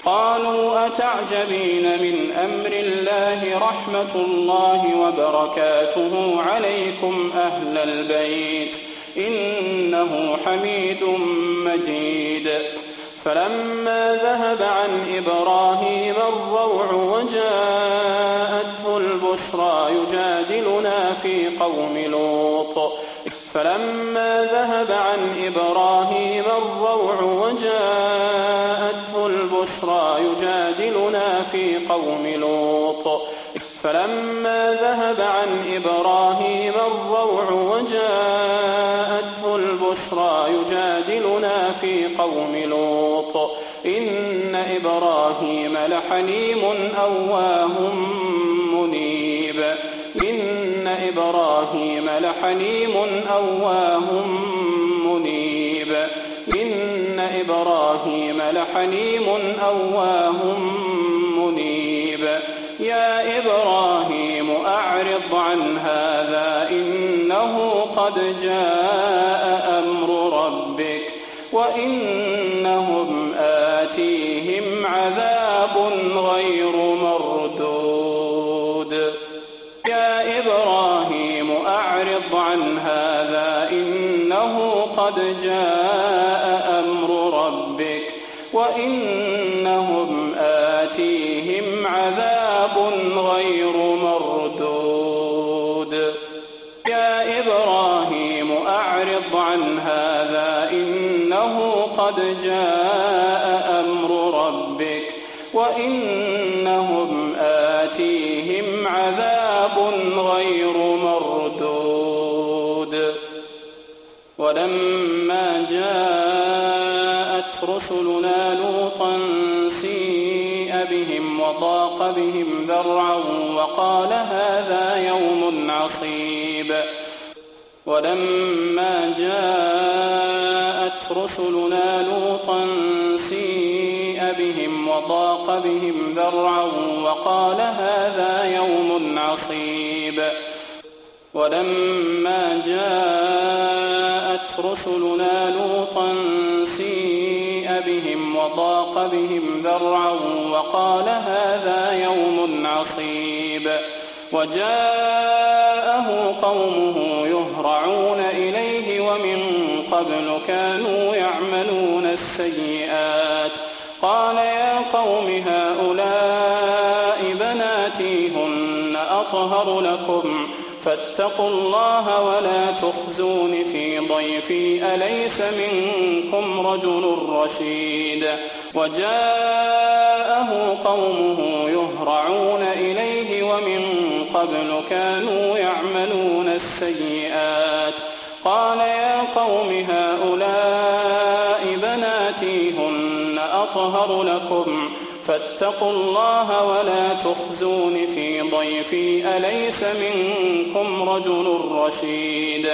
قالوا أتعجبين من أمر الله رحمة الله وبركاته عليكم أهل البيت إنه حميد مجيد فلما ذهب عن إبراهيم الروع وجاءته البشرى يجادلنا في قوم لوط فلما ذهب عن إبراهيم الروع وجاءته البشرى يجادلنا في قوم لوط فلما ذهب عن إبراهيم الروع وجاءته البشرى يجادلنا في قوم لوط إن إبراهيم لحليم أواه منيب إن إبراهيم لحليم أواه منيب إن إبراهيم لحليم أواه منيب يا إبراهيم أعرض عن هذا إنه قد جاء أمر ربك وإنهم آتيهم عذاب غير مردود يا إبراهيم أعرض عن هذا إنه قد جاء أمر ربك وإنهم آتيهم عذاب غير مردود يا إبراهيم أعرض عن هذا إنه قد جاء أمر ربك وإنهم آتيهم عذاب غير مردود ولما جاءت رسلنا لوطا سيء بهم وضاق بهم ذرعا وقال هذا يوم عصيب ولما جاءت رسلنا لوطا سيء بهم وضاق بهم ذرعا وقال هذا يوم عصيب ولما جاءت رسلنا لوطا سيء بهم وضاق بهم ذرعا وقال هذا يوم عصيب وجاءه قومه يهرعون إليه ومن قبل كانوا يعملون السيئات قال يا قوم هؤلاء بناتي هن أطهر لكم فاتقوا الله ولا تخزون في ضيفي أليس منكم رجل رشيد وجاءه قومه يهرعون إليه ومن قبل كانوا يعملون السيئات قال يا قوم هؤلاء بناتي هن أطهر لكم فاتقوا الله ولا تخزون في ضيفي أليس منكم رجل رشيد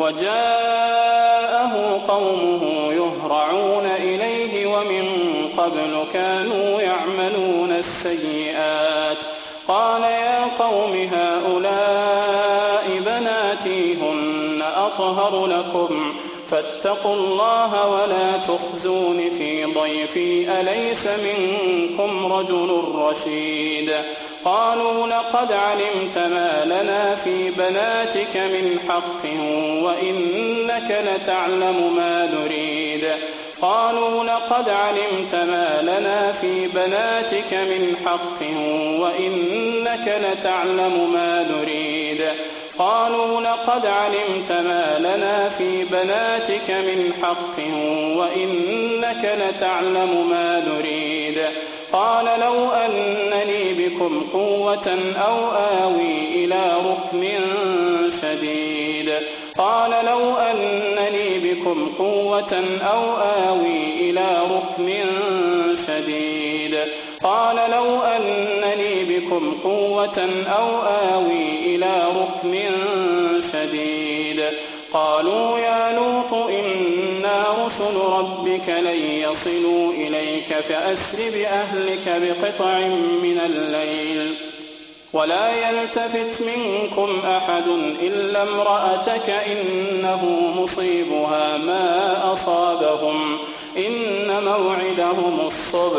وجاءه قومه يهرعون إليه ومن قبل كانوا يعملون السيئات قال يا قوم هؤلاء بناتي هن أطهر لكم فاتقوا الله ولا تخزون في ضيفي أليس منكم رجل رشيد قالوا لقد علمت ما لنا في بناتك من حق وإنك لتعلم ما نريد قالوا لقد علمت ما لنا في بناتك من حق وإنك لتعلم ما نريد قالوا لقد علمت ما لنا في بناتك من حق وإنك لتعلم ما نريد قال لو أن لي بكم قوة أو آوي إلى ركن شديد قال لو أن لي بكم قوة أو آوي إلى ركن شديد قال لو أن لي بكم قوة أو آوي إلى ركن شديد قالوا يا لوط إنا رسل ربك لن يصلوا إليك فأسر بأهلك بقطع من الليل ولا يلتفت منكم أحد إلا امرأتك إنه مصيبها ما أصابهم إن موعدهم الصبح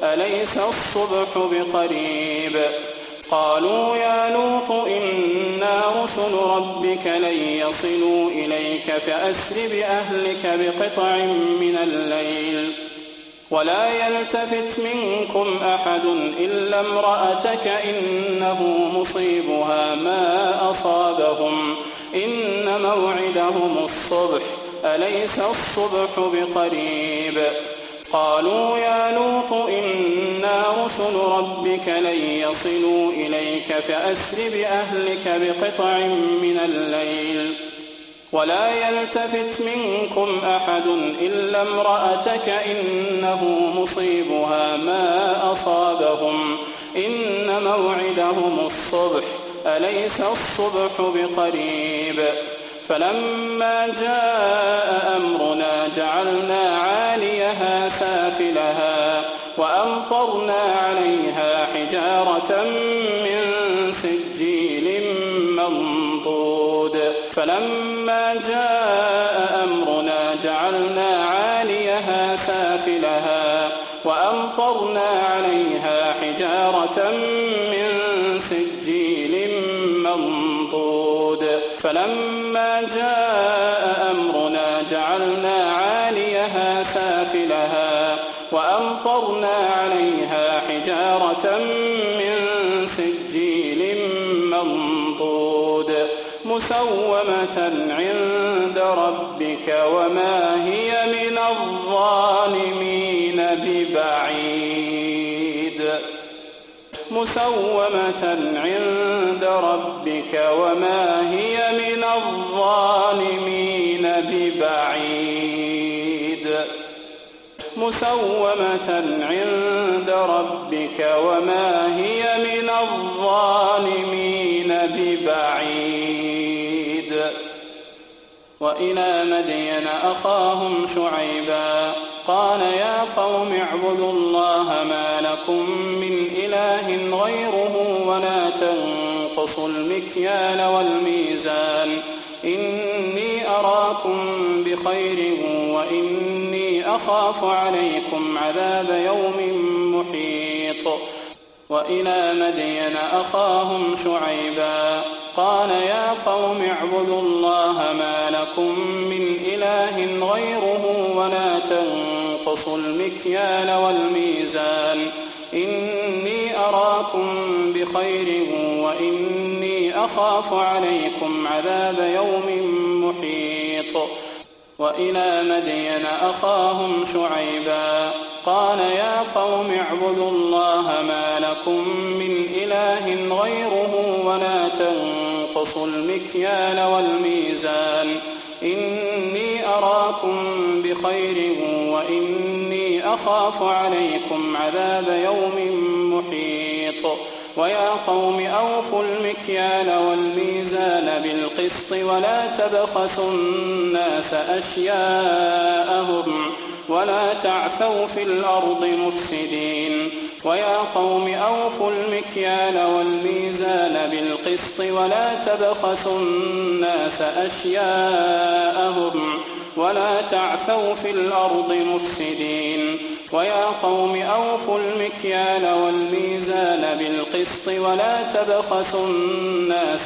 أليس الصبح بقريب قالوا يا لوط إنا رسل ربك لن يصلوا إليك فأسر بأهلك بقطع من الليل ولا يلتفت منكم أحد إلا امرأتك إنه مصيبها ما أصابهم إن موعدهم الصبح أليس الصبح بقريب قالوا يا لوط إنا رسل ربك لن يصلوا إليك فأسر بأهلك بقطع من الليل ولا يلتفت منكم أحد إلا امرأتك إنه مصيبها ما أصابهم إن موعدهم الصبح أليس الصبح بقريب فلما جاء أمرنا جعلنا عاليها سافلها وأمطرنا عليها حجارة من سجيل منضود فلما جاء أمرنا جعلنا عاليها سافلها وأمطرنا عليها حجارة من سجيل منضود فلما جاء أمرنا جعلنا عاليها سافلها وأمطرنا عليها حجارة من سجيل منضود مسومة عند ربك وما هي من الظالمين ببعيد مسومة عند ربك وما هي من الظالمين ببعيد مسومة عند ربك وما هي من الظالمين ببعيد وإلى مدين أخاهم شعيبا قال يا قوم اعبدوا الله ما لكم من إله غيره ولا تنقصوا المكيال والميزان إني أراكم بخير وإني أخاف عليكم عذاب يوم محيط وإلى مدين أخاهم شعيبا قال يا قوم اعبدوا الله ما لكم من إله غيره ولا تنقصوا المكيال والميزان إني أراكم بخير وإني أخاف عليكم عذاب يوم محيط وإلى مدين أخاهم شعيبا قال يا قوم اعبدوا الله ما لكم من إله غيره ولا تنقصوا المكيال والميزان إني أراكم بخير وإني أخاف عليكم عذاب يوم محيط ويا قوم أوفوا المكيال والميزان بالقسط ولا تبخسوا الناس أشياءهم ولا تعثوا في الأرض مفسدين ويا قوم أوفوا المكيال والميزان بالقسط ولا تبخسوا الناس أشياءهم ولا تعثوا في الأرض مفسدين ويا قوم أوفوا المكيال والميزان بالقسط ولا تبخسوا الناس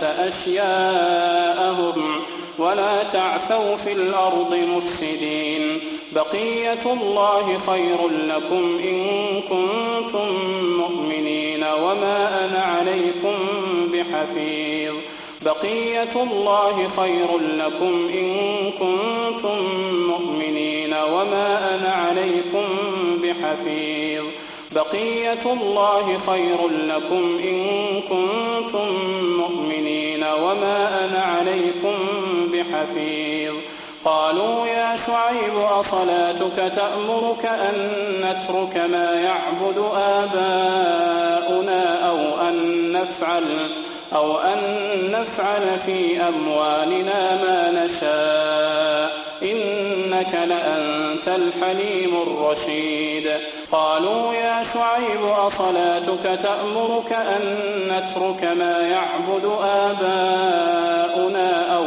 أشياءهم ولا تعثوا في الأرض مفسدين بقية الله خير لكم إن كنتم مؤمنين وما أنا عليكم بحفيظ بقية الله خير لكم إن كنتم مؤمنين وما أنا عليكم بحفيظ بقية الله خير لكم إن كنتم مؤمنين وما أنا عليكم بحفيظ قالوا يا شعيب أصلاتك تأمرك أن نترك ما يعبد آباؤنا أو أن نفعل في أموالنا ما نشاء إنك لأنت الحليم الرشيد قالوا يا شعيب أصلاتك تأمرك أن نترك ما يعبد آباؤنا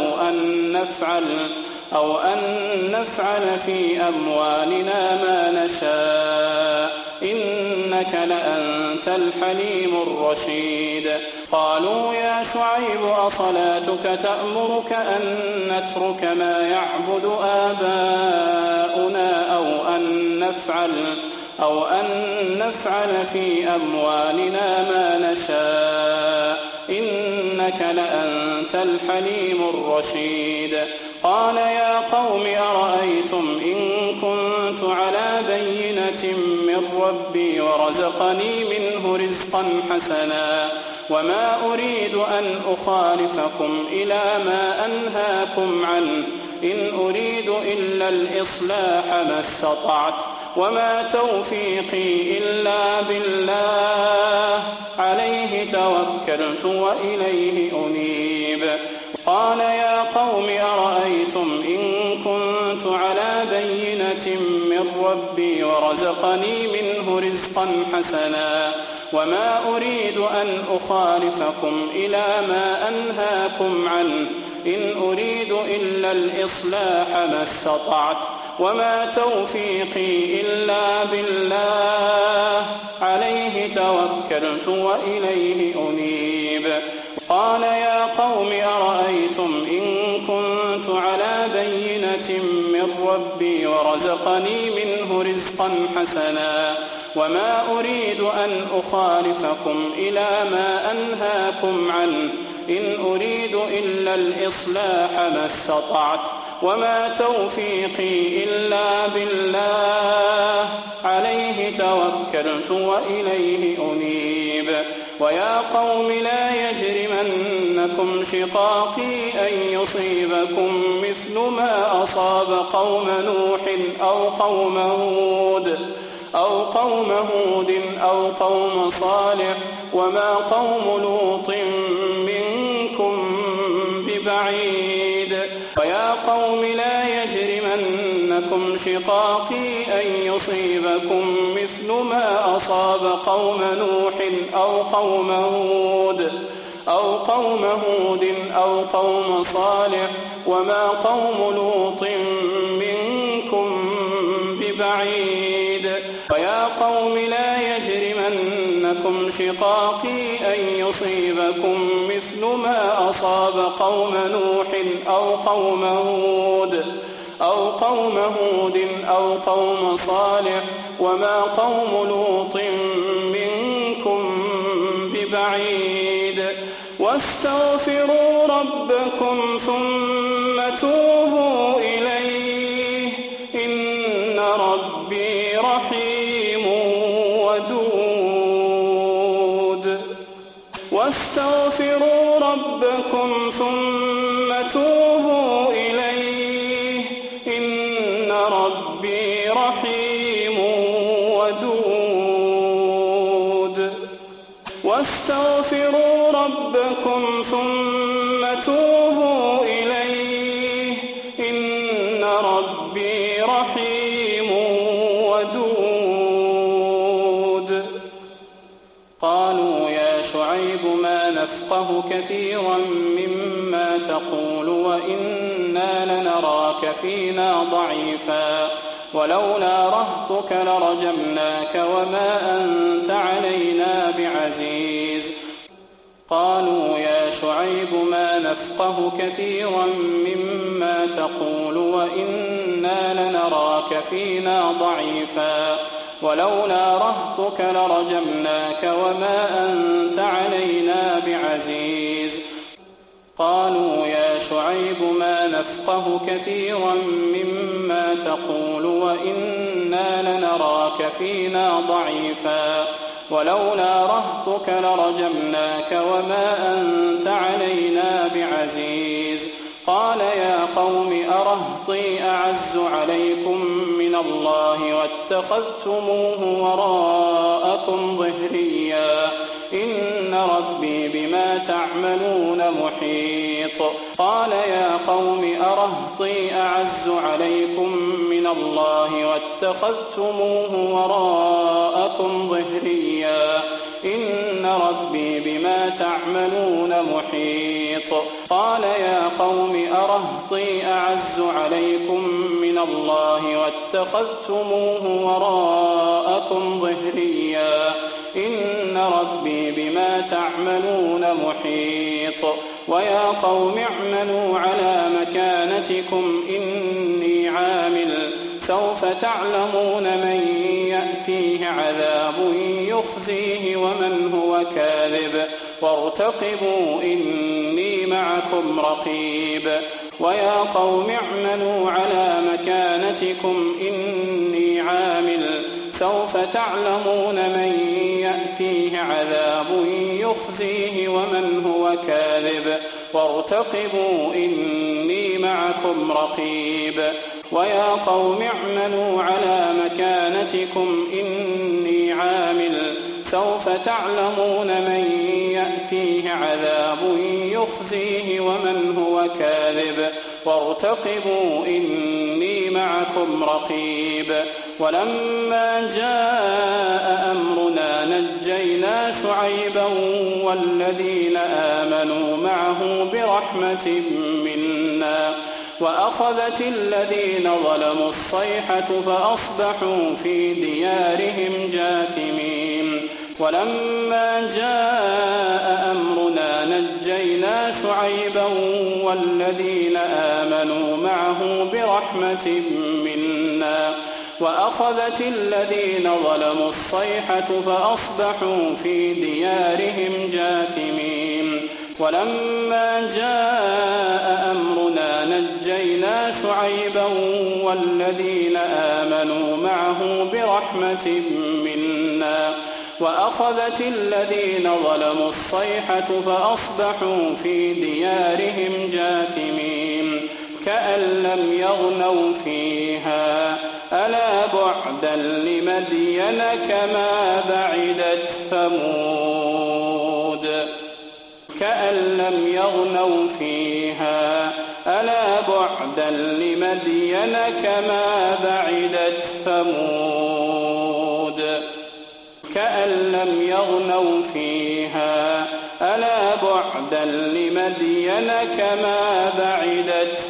أو أن نفعل في أموالنا ما نشاء إنك لأنت الحليم الرشيد قالوا يا شعيب أصلاتك تأمرك أن نترك ما يعبد آباؤنا أو أن نفعل في أموالنا ما نشاء إنك لأنت الحليم الرشيد قال يا قوم أرأيتم إن كنت على بينة من ربي ورزقني منه رزقا حسنا وما أريد أن أخالفكم إلى ما أنهاكم عنه إن أريد إلا الإصلاح ما استطعت وما توفيقي إلا بالله عليه توكلت وإليه أنيب قال يا قوم أرأيتم إن كنت على بينة من ربي ورزقني منه رزقا حسنا وما أريد أن أخالفكم إلى ما أنهاكم عنه إن أريد إلا الإصلاح ما استطعت وما توفيقي إلا بالله عليه توكلت وإليه أنيب قال يا قوم أرأيتم إن كنت على بينة من ربي ورزقني منه رزقا حسنا وما أريد أن أخالفكم إلى ما أنهاكم عنه إن أريد إلا الإصلاح ما استطعت وما توفيقي إلا بالله عليه توكلت وإليه أنيب ويا قوم لا يجرمنكم شقاقي أن يصيبكم مثل ما أصاب قوم نوح أو قوم هود أو قوم صالح وما قوم لوط منكم ببعيد ويا قوم لا يجرمنكم شقاقي أن يصيبكم مثل ما أصاب قوم نوح أو قوم هود أو قوم صالح وما قوم لوط منكم ببعيد ويا قوم لا يجرمنكم شقاقي أن يصيبكم مثل ما أصاب قوم نوح أو قوم هود أو قوم صالح وما قوم لوط منكم ببعيد واستغفروا ربكم ثم توبوا إليه إن ربي رحيم ودود واستغفروا ربكم ثم توبوا إليه إن ربي رحيم ودود واستغفروا ربكم ثم توبوا إليه إن ربي رحيم ودود قالوا يا شعيب ما نفقه كثيرا مما تقول وإنا لنراك فينا ضعيفا ولولا رهطك لرجمناك وما أنت علينا بعزيز قالوا يا شعيب ما نفقه كثيرا مما تقول وإنا لنراك فينا ضعيفا ولولا رهطك لرجمناك وما أنت علينا بعزيز قالوا يا شعيب ما نفقه كثيرا مما تقول وإنا لنراك فينا ضعيفا ولولا رهطك لرجمناك وما أنت علينا بعزيز قال يا قوم أرهطي أعز عليكم من الله واتخذتموه وراءكم ظهريا إن ربي بما تعملون محيط قال يا قوم أرهطي أعز عليكم من الله واتخذتموه وراءكم ظهريا إن ربي بما تعملون محيط قال يا قوم أرهطي أعز عليكم من الله واتخذتموه وراءكم ظهريا إن ربي بما تعملون محيط ويا قوم اعملوا على مكانتكم إني عامل سوف تعلمون من يأتيه عذاب يخزيه ومن هو كاذب وارتقبوا إني معكم رقيب ويا قوم اعملوا على مكانتكم إني عامل سوف تعلمون من يأتيه عذاب يخزيه ومن هو كاذب وارتقبوا إني معكم رقيب ويا قوم اعملوا على مكانتكم إني عامل سوف تعلمون من يأتيه عذاب يخزيه ومن هو كاذب وارتقبوا إني معكم رقيب ولما جاء أمرنا نجينا شعيبا والذين آمنوا معه برحمة منا وأخذت الذين ظلموا الصيحة فأصبحوا في ديارهم جاثمين ولما جاء أمرنا نجينا شعيبا والذين آمنوا معه برحمة منا وأخذت الذين ظلموا الصيحة فأصبحوا في ديارهم جاثمين ولما جاء أمرنا نجينا شعيبا والذين آمنوا معه برحمة منا وأخذت الذين ظلموا الصيحة فأصبحوا في ديارهم جاثمين كأن لم يغنوا فيها ألا بعدا لمدين كما بعدت ثمود كأن لم يغنوا فيها ألا بعدا لمدين كما بعدت ثمود كأن لم يغنوا فيها ألا بعدا لمدين كما بعدت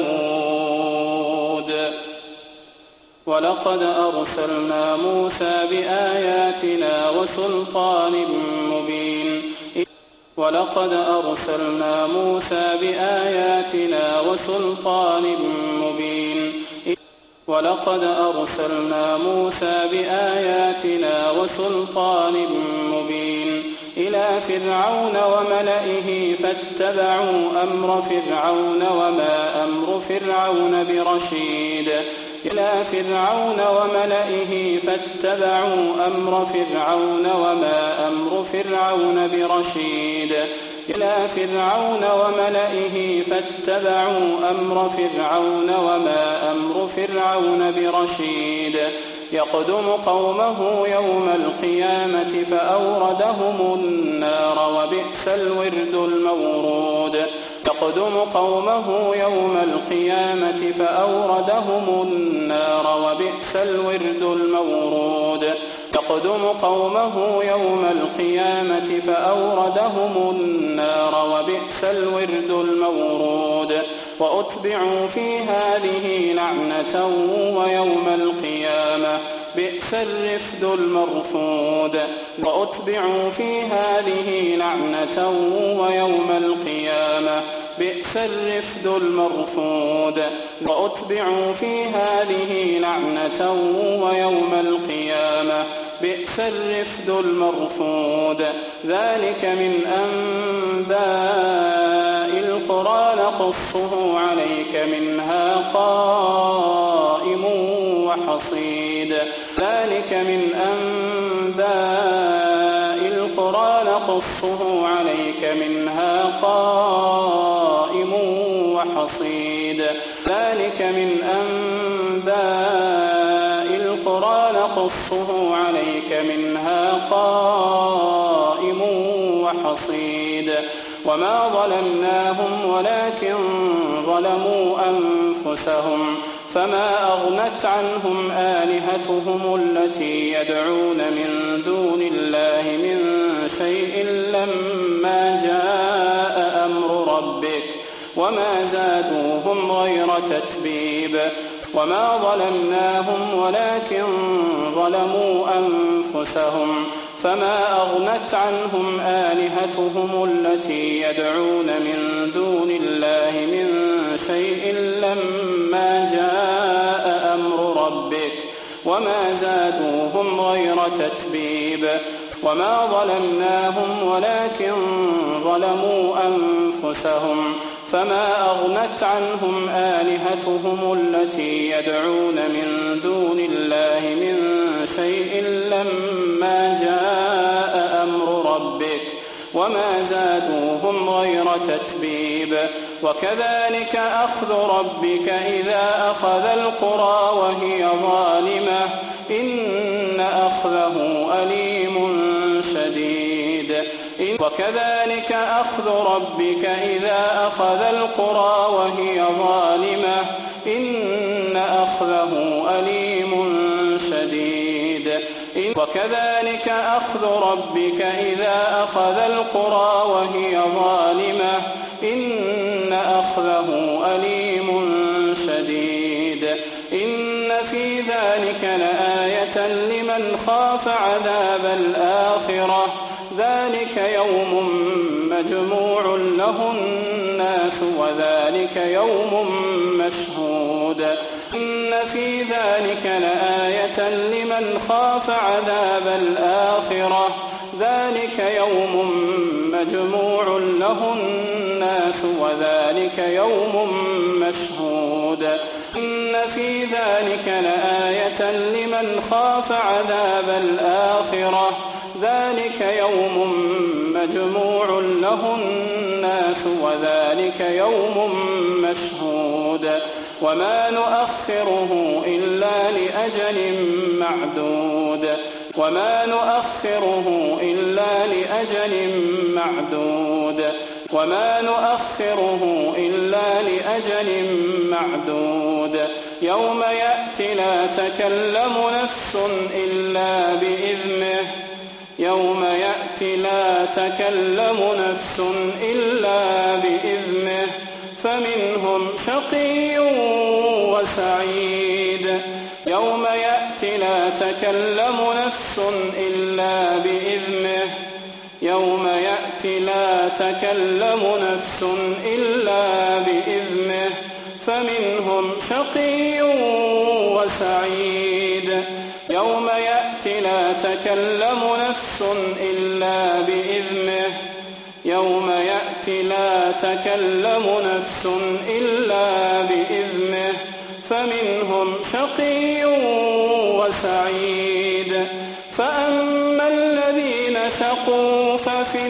ثمود ولقد أرسلنا موسى بآياتنا وسلطان مبين ولقد أرسلنا موسى بآياتنا وسلطان مبين ولقد أرسلنا موسى بآياتنا وسلطان مبين إلى فرعون وملئه فاتبعوا أمر فرعون وما أمر فرعون برشيد إلى فرعون وملئه فاتبعوا أمر فرعون وما أمر فرعون برشيد إلى فرعون وملئه فاتبعوا أمر فرعون وما أمر فرعون برشيد يقدم قومه يوم القيامة فأوردهم النار وبئس الورد المورود يقدم قومه يوم القيامة فأوردهم النار وبئس الورد المورود يقدم قومه يوم القيامة فأوردهم النار وبئس الورد المورود وأتبعوا في هذه لعنة ويوم القيامة بئس الرفد المرفود وأتبعوا في هذه لعنة ويوم القيامة بئس الرفد المرفود وأتبعوا في هذه لعنة ويوم القيامة بئس الرفد المرفود ذلك من أنباء القرى نقصه عليك منها قائم وحصيد ذلك من أنباء القرى نقصه عليك منها قائم وحصيد ذلك من أنباء القرى نقصه عليك منها قائم وحصيد وما ظلمناهم ولكن ظلموا أنفسهم فما أغنت عنهم آلهتهم التي يدعون من دون الله من شيء لما جاء أمر ربك وما زادوهم غير تتبيب وما ظلمناهم ولكن ظلموا أنفسهم فما أغنت عنهم آلهتهم التي يدعون من دون الله من شيء لما جاء أمر ربك وما زادوهم غير تتبيب وما ظلمناهم ولكن ظلموا أنفسهم فما أغنت عنهم آلهتهم التي يدعون من دون الله من شيء لما جاء أمر ربك وما زادوهم غير تتبيب وكذلك أخذ ربك إذا أخذ القرى وهي ظالمة إن أخذه أليم شديد وكذلك أخذ ربك إذا أخذ القرى وهي ظالمة إن أخذه أليم شديد وكذلك أخذ ربك إذا أخذ القرى وهي ظالمة إن أخذه أليم شديد إن في ذلك لآية لمن خاف عذاب الآخرة ذلك يوم مجموع له الناس وذلك يوم مشهود إن في ذلك لآية لمن خاف عذاب الآخرة ذلك يوم مجموع له الناس وذلك يوم مشهود إن في ذلك لآية لمن خاف عذاب الآخرة ذلك يوم مجموع له الناس وذلك يوم مشهود وما نؤخره إلا لأجل معدود وما نؤخره إلا لأجل معدود وما نؤخره إلا لأجل معدود يوم يأتي لا تكلم نفس إلا بإذنه يوم يأتي لا تكلم نفس إلا بإذنه فمنهم شقي وسعيد يوم يأتي لا تكلم نفس إلا بإذنه يوم يأتي لا تكلم نفس إلا بإذنه فمنهم شقي وسعيد يوم يأتي لا تكلم نفس إلا بإذنه يوم يأتي لا تكلم نفس إلا بإذنه فمنهم شقي وسعيد فأما الذين شقوا ففي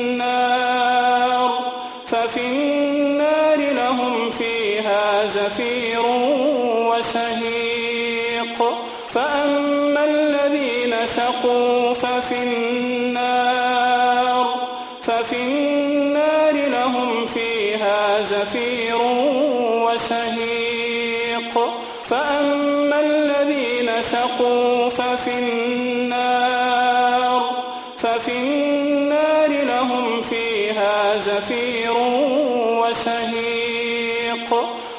النار لهم فيها زفير وشهيق فأما الذين شقوا ففي النار لهم فيها زفير وشهيق فأما الذين شقوا ففي النار لهم فيها زفير وشهيق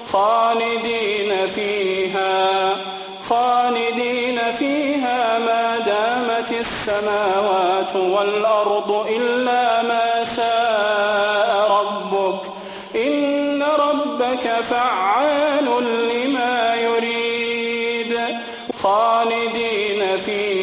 خالدين فيها ما دامت السماوات والأرض إلا ما شاء ربك إن ربك فعال لما يريد خالدين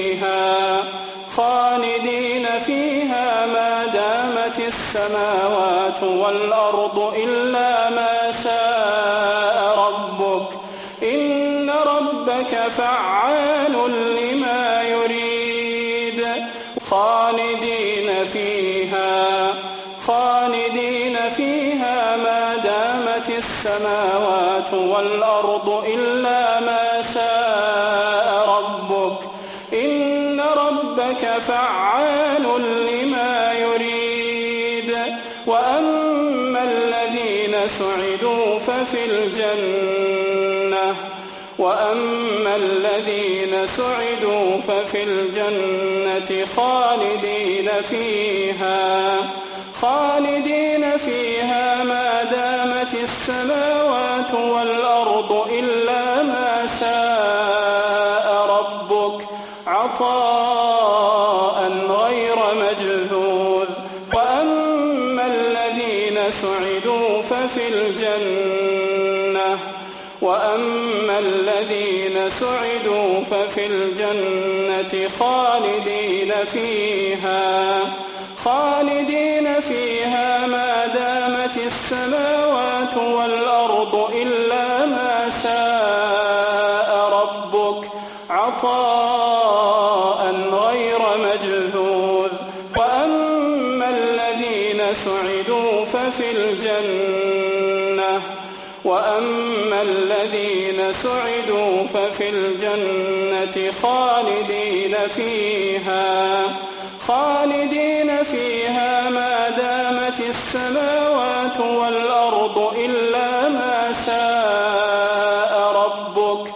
فيها ما دامت السماوات والأرض إلا ما شاء ربك إن ربك فعال لما يريد خالدين فيها ما دامت السماوات والأرض إلا ما شاء ربك إن ربك فعال لما يريد وأما الذين سعدوا ففي الجنة وأما الذين سعدوا ففي الجنة خالدين فيها ما دامت السماوات والأرض إلا ما شاء ربك عطاء غير مجذوذ. وأما الذين سعدوا ففي الجنة خالدين فيها ما دامت السماوات والأرض إلا ما شاء ربك عطاء غير مجذوذ. وأما الذين سعدوا ففي الجنة خالدين فيها ما دامت السماوات والأرض إلا ما شاء ربك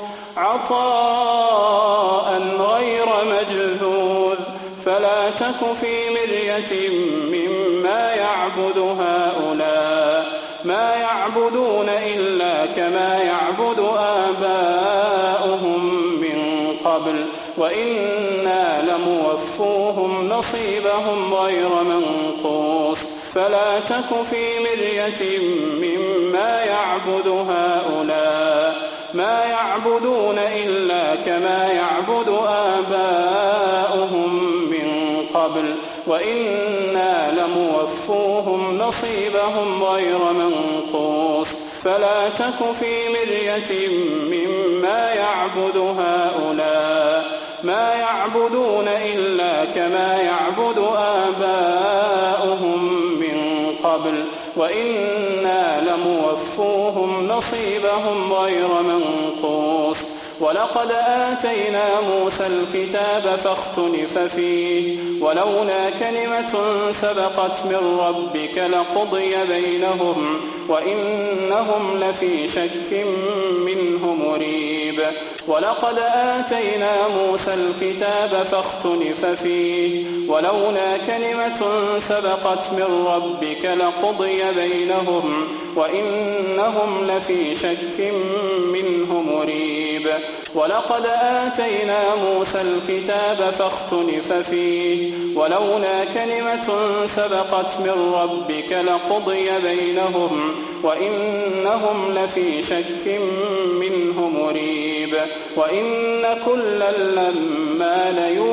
عطاء غير مجذوذ. فلا تك في مرية مما يعبد هؤلاء ما يعبدون إلا كما يعبد آباؤهم من قبل وإنا لموفوهم نصيبهم غير منقوص. فلا تك في مرية مما يعبد هؤلاء ما يعبدون إلا كما يعبد آباؤهم من قبل وإنا لموفوهم نصيبهم غير منقوص. فلا تك في مرية مما يعبد هؤلاء ما يعبدون إلا كما يعبد آباؤهم من قبل وإنا لموفوهم نصيبهم غير منقوص. ولقد آتينا موسى الكتاب فاختلف فيه ولولا كلمة سبقت من ربك لقضي بينهم وإنهم لفي شك منه مريب. ولقد آتينا موسى الكتاب فاختلف فيه ولولا كلمة سبقت من ربك لقضي بينهم وإنهم لفي شك منه مريب. ولقد آتينا موسى الكتاب فاختلف فيه ولولا كلمة سبقت من ربك لقضي بينهم وإنهم لفي شك منه مريب. وإن كلا لما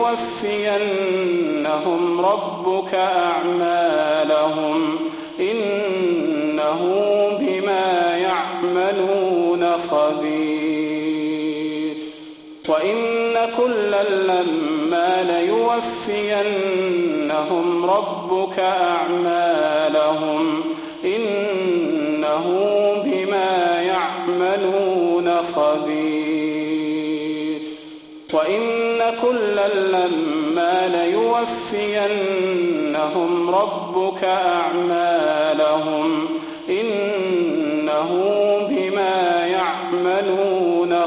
ليوفينهم ربك أعمالهم إنه بما يعملون خبير. وإن كلا لما ليوفينهم ربك أعمالهم إنه بما يعملون خبير. وإن كلا لما ليوفينهم ربك أعمالهم إنه بما يعملون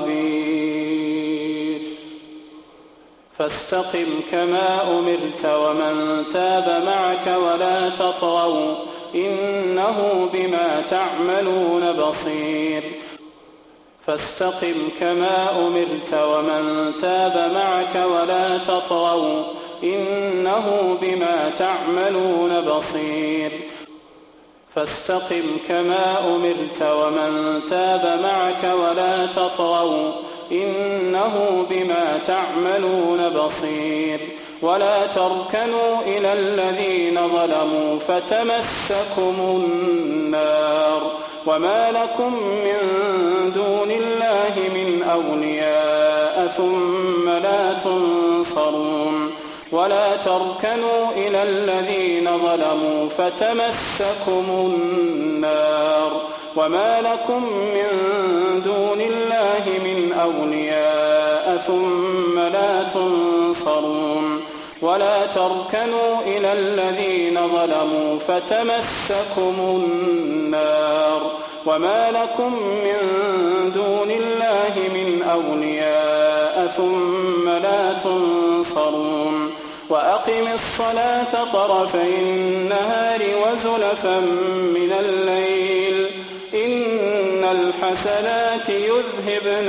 خبير. فاستقم كما أمرت ومن تاب معك ولا تطغوا إنه بما تعملون بصير. فاستقم كما أمرت ومن تاب معك ولا تطغوا إنه بما تعملون بصير. فاستقم كما أمرت ومن تاب معك ولا تطغوا إنه بما تعملون بصير. ولا تركنوا إلى الذين ظلموا فتمسكم النار وما لكم من دون الله من أولياء ثم لا تنصرون. ولا تركنوا إلى الذين ظلموا فتمسكم النار وما لكم من دون الله من أولياء ثم لا تنصرون. ولا تركنوا إلى الذين ظلموا فتمسكم النار وما لكم من دون الله من أولياء ثم لا تنصرون وأقم الصلاة طرفي النهار وزلفا من الليل إن الحسنات يذهبن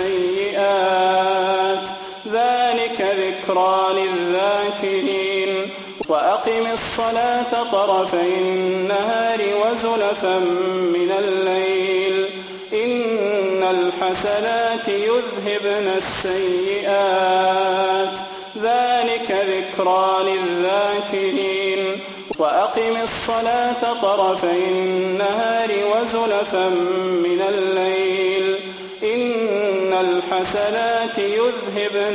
السيئات ذلك ذكرى للذاكرين وأقم الصلاة طرفي النهار وزلفا من الليل إن الحسنات يذهبن السيئات ذلك ذكرى للذاكرين وأقم الصلاة طرفي النهار وزلفا من الليل إن الحسنات يذهبن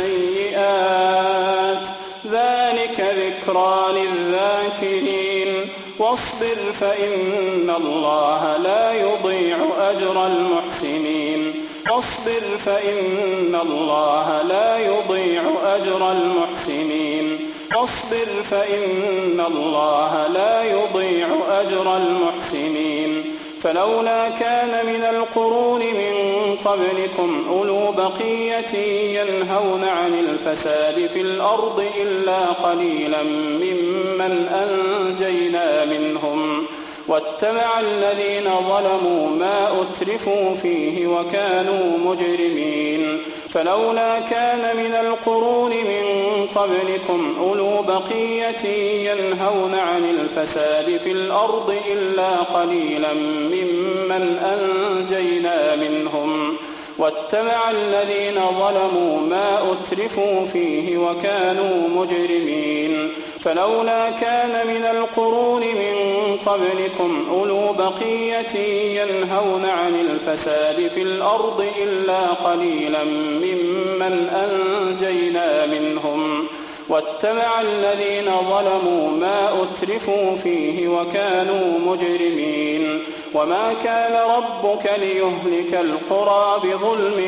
السيئات ذلك ذكرى للذاكرين واصبر فإن الله لا يضيع أجر المحسنين واصبر فإن الله لا يضيع أجر المحسنين واصبر فإن الله لا يضيع أجر المحسنين فلولا كان من القرون من قبلكم أولو بقية ينهون عن الفساد في الأرض إلا قليلا ممن أنجينا منهم واتبع الذين ظلموا ما أترفوا فيه وكانوا مجرمين فلولا كان من القرون من قبلكم أولو بقية ينهون عن الفساد في الأرض إلا قليلا ممن أنجينا منهم واتبع الذين ظلموا ما أترفوا فيه وكانوا مجرمين فلولا كان من القرون من قبلكم أولو بقية ينهون عن الفساد في الأرض إلا قليلا ممن أنجينا منهم واتبع الذين ظلموا ما أترفوا فيه وكانوا مجرمين وما كان ربك ليهلك القرى بظلم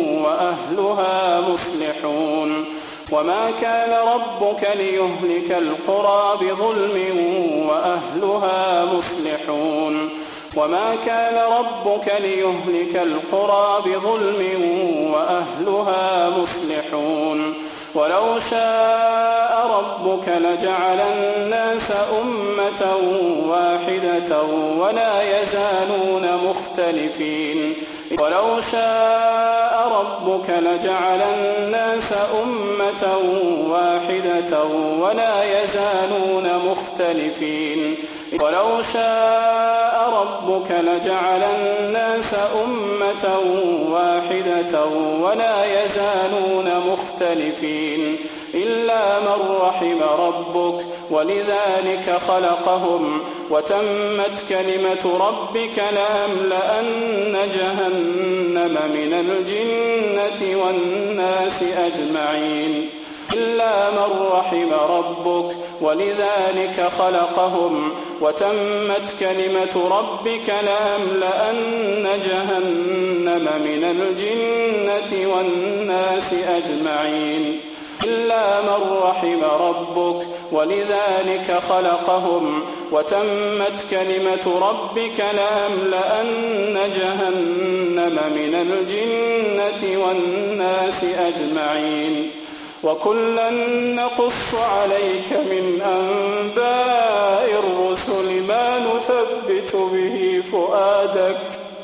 وأهلها مصلحون وما كان ربك ليهلك القرى بظلم وأهلها مصلحون وما كان ربك ليهلك القرى بظلم وأهلها مصلحون ولو شاء ربك لجعل الناس أمة واحدة ولا يزالون مختلفين ولو شاء ربك لجعل الناس أمة واحدة ولا يزالون مختلفين ولو شاء ربك لجعل الناس أمة واحدة ولا يزالون مختلفين إلا من رحم ربك ولذلك خلقهم وتمت كلمة ربك لأملأن جهنم من الجنة والناس أجمعين إلا من رحم ربك ولذلك خلقهم وتمت كلمة ربك لأملأن جهنم من الجنة والناس أجمعين إلا من رحم ربك ولذلك خلقهم وتمت كلمة ربك لأملأن جهنم من الجنة والناس أجمعين وكلا نقص عليك من أنباء الرسل ما نثبت به فؤادك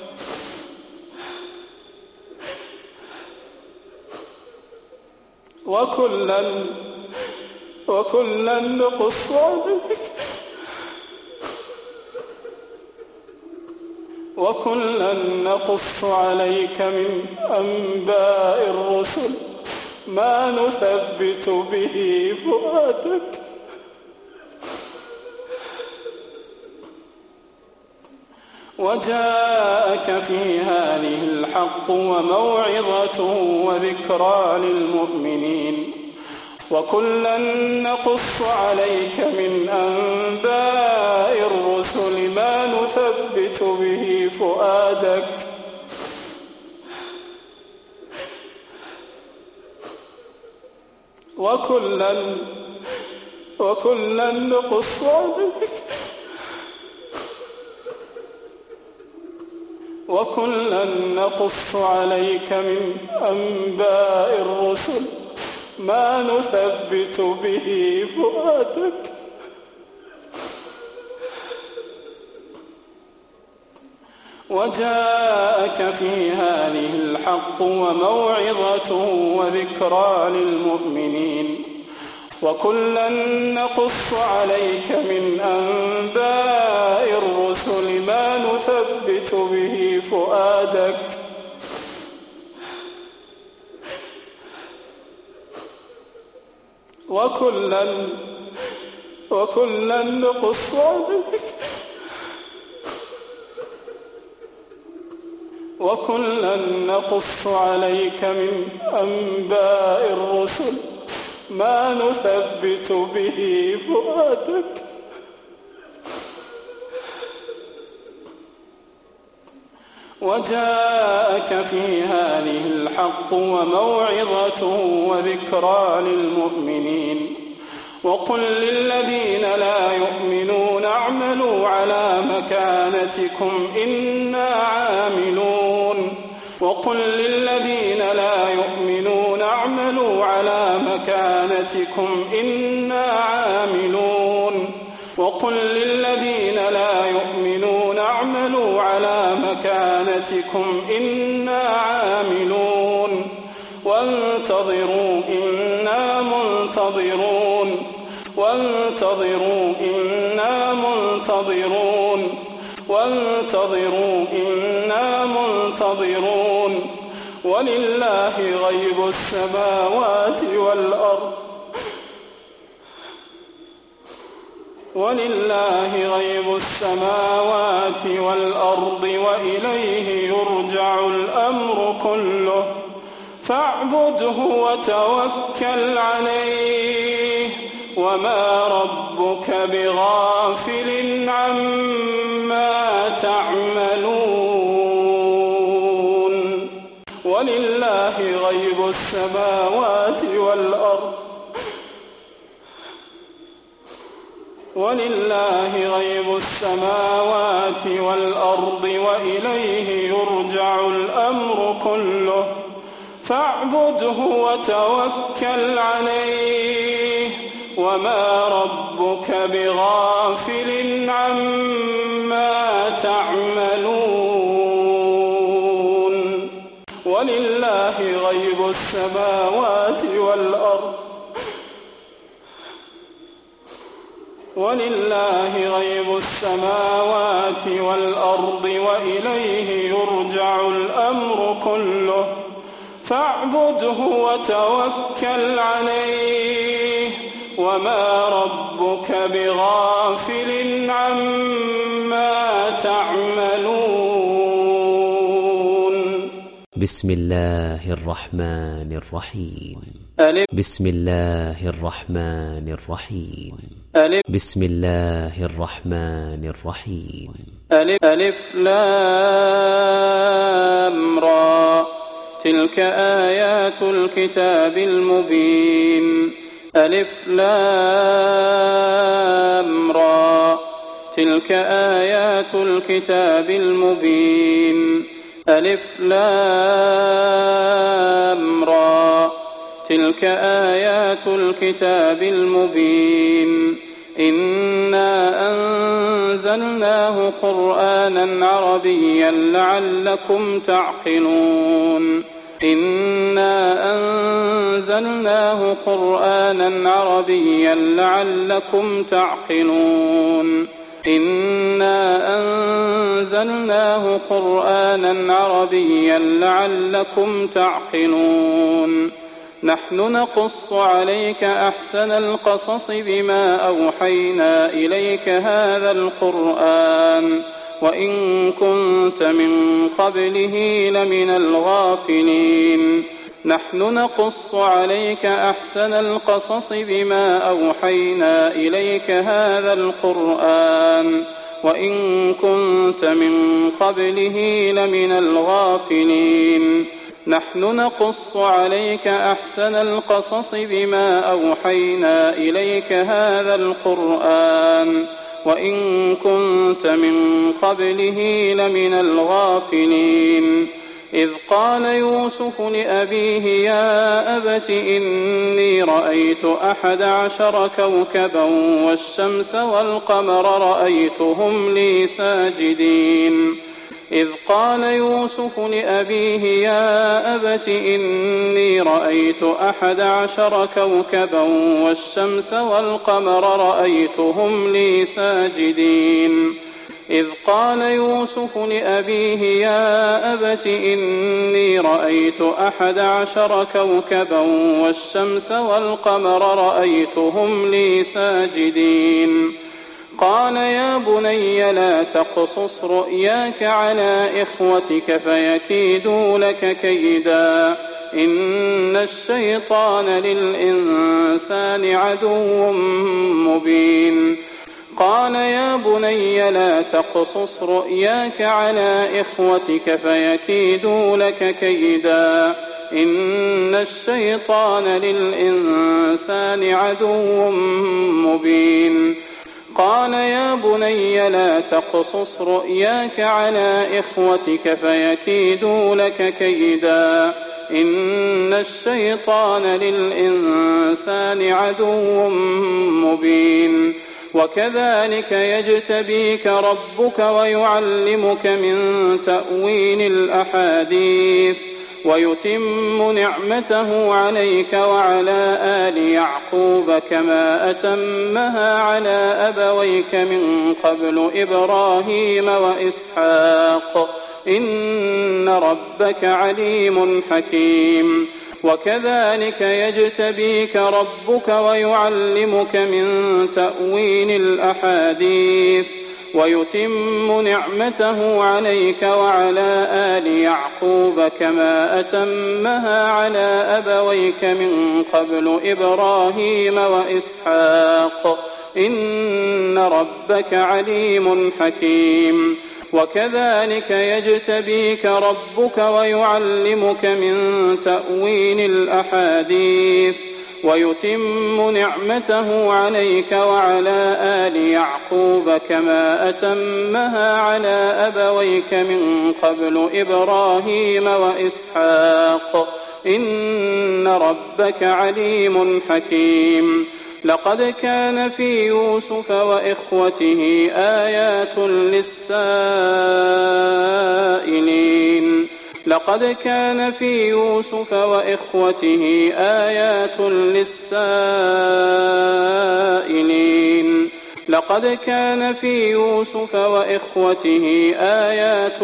وكلا نقص عليك وكلا نقص عليك من أنباء الرسل ما نثبت به فؤادك وجاءك في هذه الحق وموعظة وذكرى للمؤمنين وكلا نقص عليك من أنباء الرسل ما نثبت به فؤادك وكلا نقص عليك وكلا نقص عليك من أنباء الرسل ما نثبت به فؤادك وجاءك في هذه الحق وموعظة وذكرى للمؤمنين وكلا نقص عليك من أنباء الرسل ما نثبت به فؤادك وكلا نقص عليك وكلا نقص عليك من أنباء الرسل ما نثبت به فؤادك وجاءك في هذه الحق وموعظة وذكرى للمؤمنين وقل للذين لا يؤمنون اعملوا على مكانتكم إنا عاملون وقل للذين لا يؤمنون اعملوا على مكانتكم إنا عاملون وقل للذين لا يؤمنون اعملوا على مكانتكم إنا عاملون وانتظروا إنا منتظرون وانتظروا إنا منتظرون وانتظروا إنا منتظرون ولله غيب السماوات والأرض ولله غيب السماوات والأرض وإليه يرجع الأمر كله فاعبده وتوكل عليه وما ربك بغافل عما تعملون ولله غيب السماوات والأرض ولله غيب السماوات والأرض وإليه يرجع الأمر كله فاعبده وتوكل عليه وما ربك بغافل عما تعملون ولله غيب السماوات والأرض ولله غيب السماوات والأرض وإليه يرجع الأمر كله فاعبده وتوكل عليه وما ربك بغافل عما تعملون بسم الله الرحمن الرحيم بسم الله الرحمن الرحيم بسم الله الرحمن الرحيم ألف لام را تلك آيات الكتاب المبين ألف لام را تلك آيات الكتاب المبين ألف لام را تلك آيات الكتاب المبين إنا أنزلناه قرآنا عربيا لعلكم تعقلون إنا أنزلناه قرآنا عربيا لعلكم تعقلون إنا أنزلناه قرآنا عربيا لعلكم تعقلون نحن نقص عليك أحسن القصص بما أوحينا إليك هذا القرآن وإن كنت من قبله لمن الغافلين نحن نقص عليك أحسن القصص بما أوحينا إليك هذا القرآن وإن كنت من قبله لمن الغافلين نحن نقص عليك أحسن القصص بما أوحينا إليك هذا القرآن وإن كنت من قبله لمن الغافلين إذ قال يوسف لأبيه يا أبت إني رأيت 11 كوكبا والشمس والقمر رأيتهم لي ساجدين إذ قال يوسف لأبيه يا أبت إني رأيت 11 كوكبا والشمس والقمر رأيتهم لي ساجدين إذ قال يوسف لأبيه يا أبت إني رأيت 11 كوكبا والشمس والقمر رأيتهم لي ساجدين قال يا بني لا تقصص رؤياك على إخوتك فيكيدوا لك كيدا إن الشيطان للإنسان عدو مبين قال يا بني لا تقصص رؤياك على إخوتك فيكيدوا لك كيدا إن الشيطان للإنسان عدو مبين قال يا بني لا تقصص رؤياك على إخوتك فيكيدوا لك كيدا إن الشيطان للإنسان عدو مبين وكذلك يجتبيك ربك ويعلمك من تأويل الأحاديث ويتم نعمته عليك وعلى آل يعقوب كما أتمها على أبويك من قبل إبراهيم وإسحاق إن ربك عليم حكيم وكذلك يجتبيك ربك ويعلمك من تأويل الأحاديث ويتم نعمته عليك وعلى آل يعقوب كما أتمها على أبويك من قبل إبراهيم وإسحاق إن ربك عليم حكيم وكذلك يجتبيك ربك ويعلمك من تأويل الأحاديث ويتم نعمته عليك وعلى آل يعقوب كما أتمها على أبويك من قبل إبراهيم وإسحاق إن ربك عليم حكيم لقد كان في يوسف وإخوته آيات للسائلين لقد كان في يوسف وإخوته آيات للسائلين لقد كان في يوسف وإخوته آيات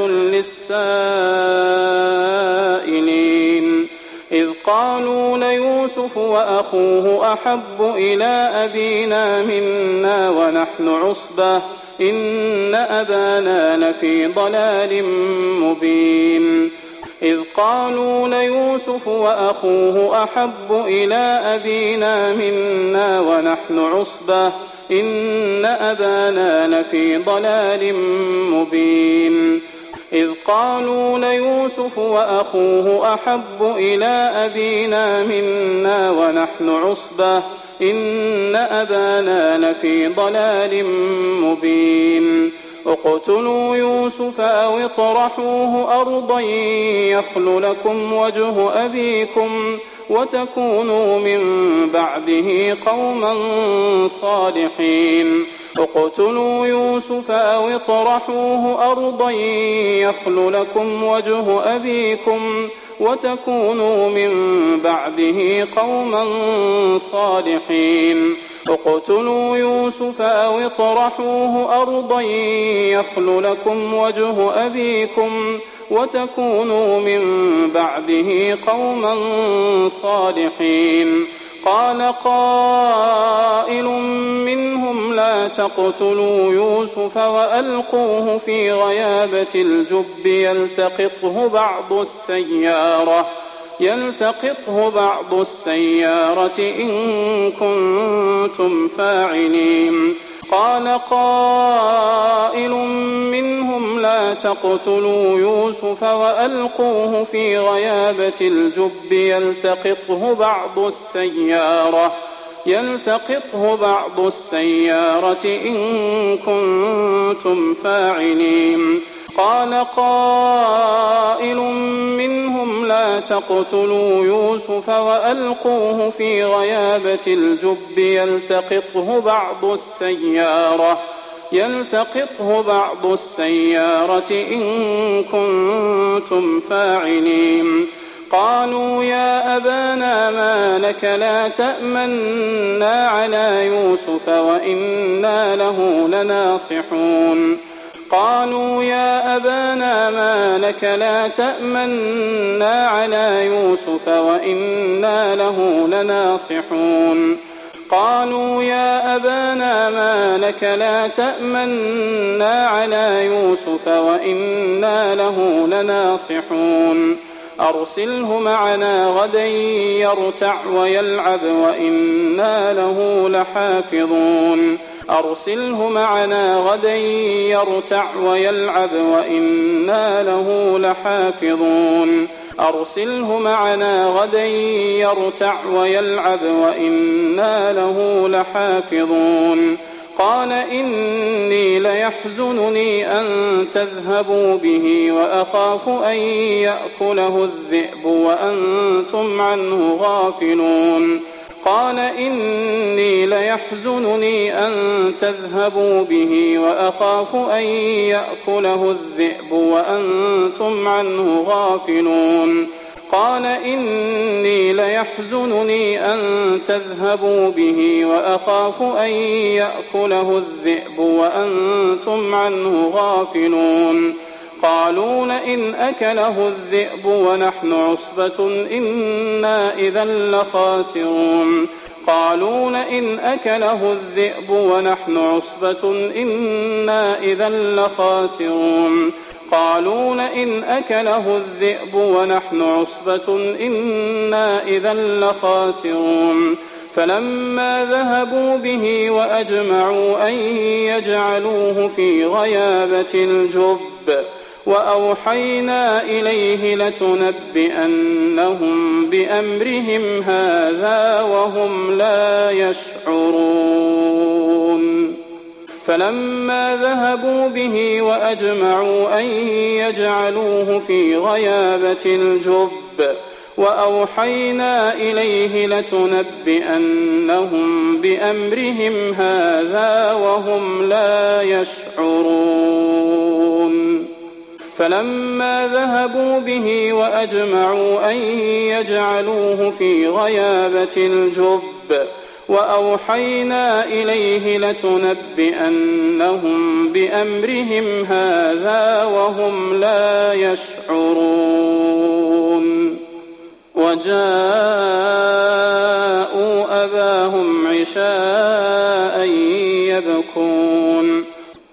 للسائلين إذ قالوا ليوسف وأخوه أحب إلى أبينا منا ونحن عصبة إن أبانا لفي ضلال مبين إذ قالوا ليوسف وأخوه أحب إلى أبينا منا ونحن عصبة إن أبانا لفي ضلال مبين إذ قالوا ليوسف وأخوه أحب إلى أبينا منا ونحن عصبة إن أبانا لفي ضلال مبين اقتلوا يوسف أو اطرحوه أرضا يخل لكم وجه أبيكم وتكونوا من بعده قوما صالحين اقتلوا يوسف أو اطرحوه أرضا يخل لكم وجه أبيكم وتكونوا من بعده قوما صالحين اقتلوا يوسف أو اطرحوه أرضا يخل لكم وجه أبيكم وتكونوا من بعده قوما صالحين قال قائل منهم لا تقتلوا يوسف وألقوه في غيابة الجب يلتقطه بعض السيارة إن كنتم فاعلين قال قائل منهم لا تقتلوا يوسف وألقوه في غيابة الجب يلتقطه بعض السيارة يلتقطه بعض السيارة إن كنتم فاعلين قال قائل منهم لا تقتلوا يوسف وألقوه في غيابة الجب يلتقطه بعض السيارة إن كنتم فاعلين قالوا يا أبانا ما لك لا تأمنا على يوسف وإنا له لناصحون قالوا يا أبانا ما لك لا تأمنا على يوسف وإنا له لناصحون قالوا يا أبانا ما لك لا تأمنا على يوسف وإنا له لناصحون أرسله معنا غدا يرتع ويلعب وإنا له لحافظون أرسله معنا غدا يرتع ويلعب وإنا له لحافظون أرسله معنا غدا يرتع ويلعب وإنا له لحافظون قال إني ليحزنني أن تذهبوا به وأخاف أن يأكله الذئب وأنتم عنه غافلون قال إني ليحزنني أن تذهبوا به وأخاف أن يأكله الذئب وأنتم عنه غافلون قال إني ليحزنني أن تذهبوا به وأخاف أن يأكله الذئب وأنتم عنه غافلون قالوا لئن أكله الذئب ونحن عصبة إنا إذا لخاسرون قالوا لئن أكله الذئب ونحن عصبة إنا إذا لخاسرون قالوا لئن أكله الذئب ونحن عصبة إنا إذا لخاسرون فلما ذهبوا به وأجمعوا أن يجعلوه في غيابة الجب وأوحينا إليه لتنبئنهم بأمرهم هذا وهم لا يشعرون فلما ذهبوا به وأجمعوا أن يجعلوه في غيابة الجب وأوحينا إليه لتنبئنهم بأمرهم هذا وهم لا يشعرون فلما ذهبوا به وأجمعوا أن يجعلوه في غيابة الجب وأوحينا إليه لتنبئنهم بأمرهم هذا وهم لا يشعرون وجاءوا أباهم عشاء يبكون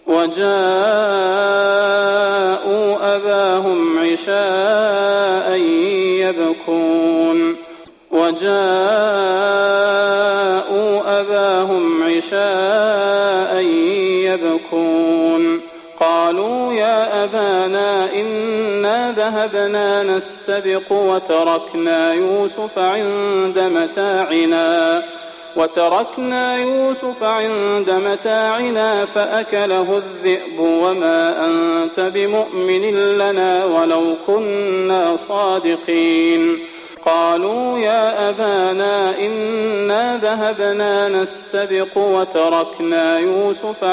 قالوا يا أبانا إنا ذهبنا نستبق وتركنا يوسف عند متاعنا فأكله الذئب وما أنت بمؤمن لنا ولو كنا صادقين قالوا يا أبانا إنا ذهبنا نستبق وتركنا يوسف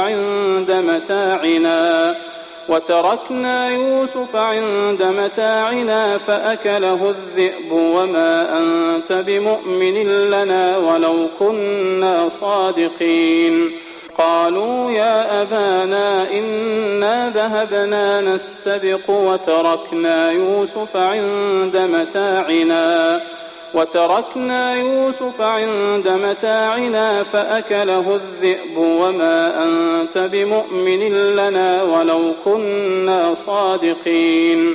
عند متاعنا فأكله الذئب وما أنت بمؤمن لنا ولو كنا صادقين قالوا يا أبانا إنا ذهبنا نستبق وتركنا يوسف عند متاعنا فأكله الذئب وما أنت بمؤمن لنا ولو كنا صادقين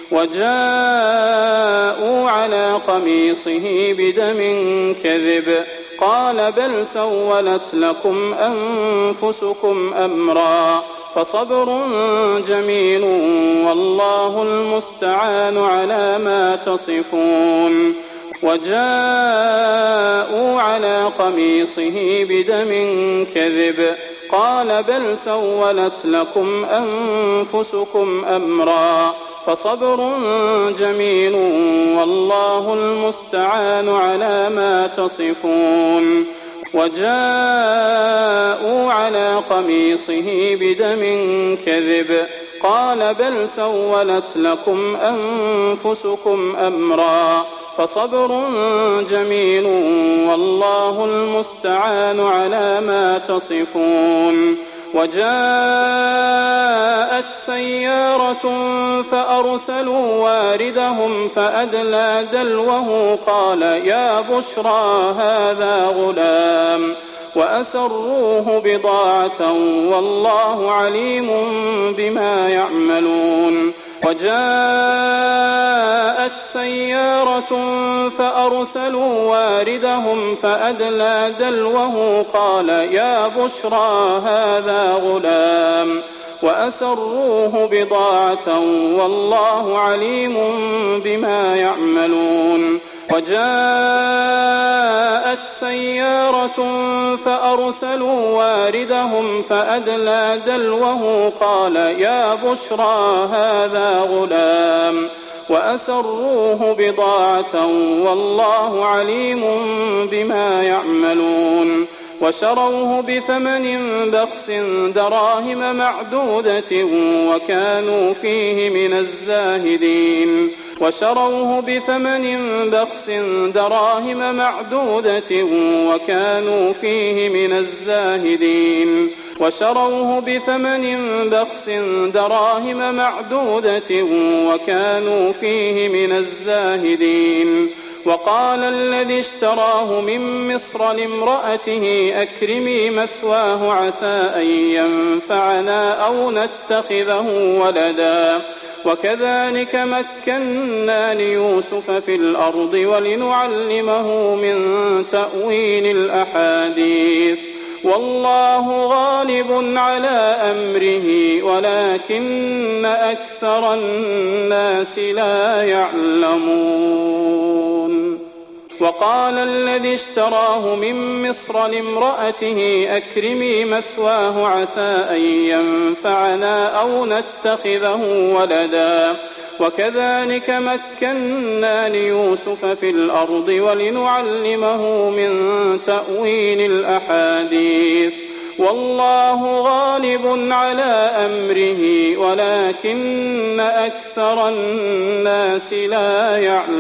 وجاءوا على قميصه بدم كذب قال بل سولت لكم أنفسكم أمرا فصبر جميل والله المستعان على ما تصفون وجاءوا على قميصه بدم كذب قال بل سولت لكم أنفسكم أمرا فصبر جميل والله المستعان على ما تصفون وجاءوا على قميصه بدم كذب قال بل سولت لكم أنفسكم أمرا فصبر جميل والله المستعان على ما تصفون وجاءت سيارة فأرسلوا واردهم فأدلى دلوه قال يا بشرى هذا غلام وأسروه بضاعة والله عليم بما يعملون وجاءت سيارة فأرسلوا واردهم فأدلى دلوه قال يا بشرى هذا غلام وأسروه بضاعة والله عليم بما يعملون وجاءت سيارة فأرسلوا واردهم فأدلى دلوه قال يا بشرى هذا غلام وأسروه بضاعة والله عليم بما يعملون وشروه بثمن بخس دراهم معدودة وكانوا فيه من الزاهدين وشروه بثمن بخس دراهم معدودة وكانوا فيه من الزاهدين وشروه بثمن بخس دراهم معدودة وكانوا فيه من الزاهدين وقال الذي اشتراه من مصر لامرأته أكرمي مثواه عسى أن ينفعنا أو نتخذه ولدا وكذلك مكنا ليوسف في الأرض ولنعلمه من تأويل الأحاديث والله غالب على أمره ولكن أكثر الناس لا يعلمون وقال الذي اشتراه من مصر لامرأته أكرمي مثواه عسى أن ينفعنا أو نتخذه ولدا وكذلك مكنا ليوسف في الأرض ولنعلمه من تأويل الأحاديث والله غالب على أمره ولكن أكثر الناس لا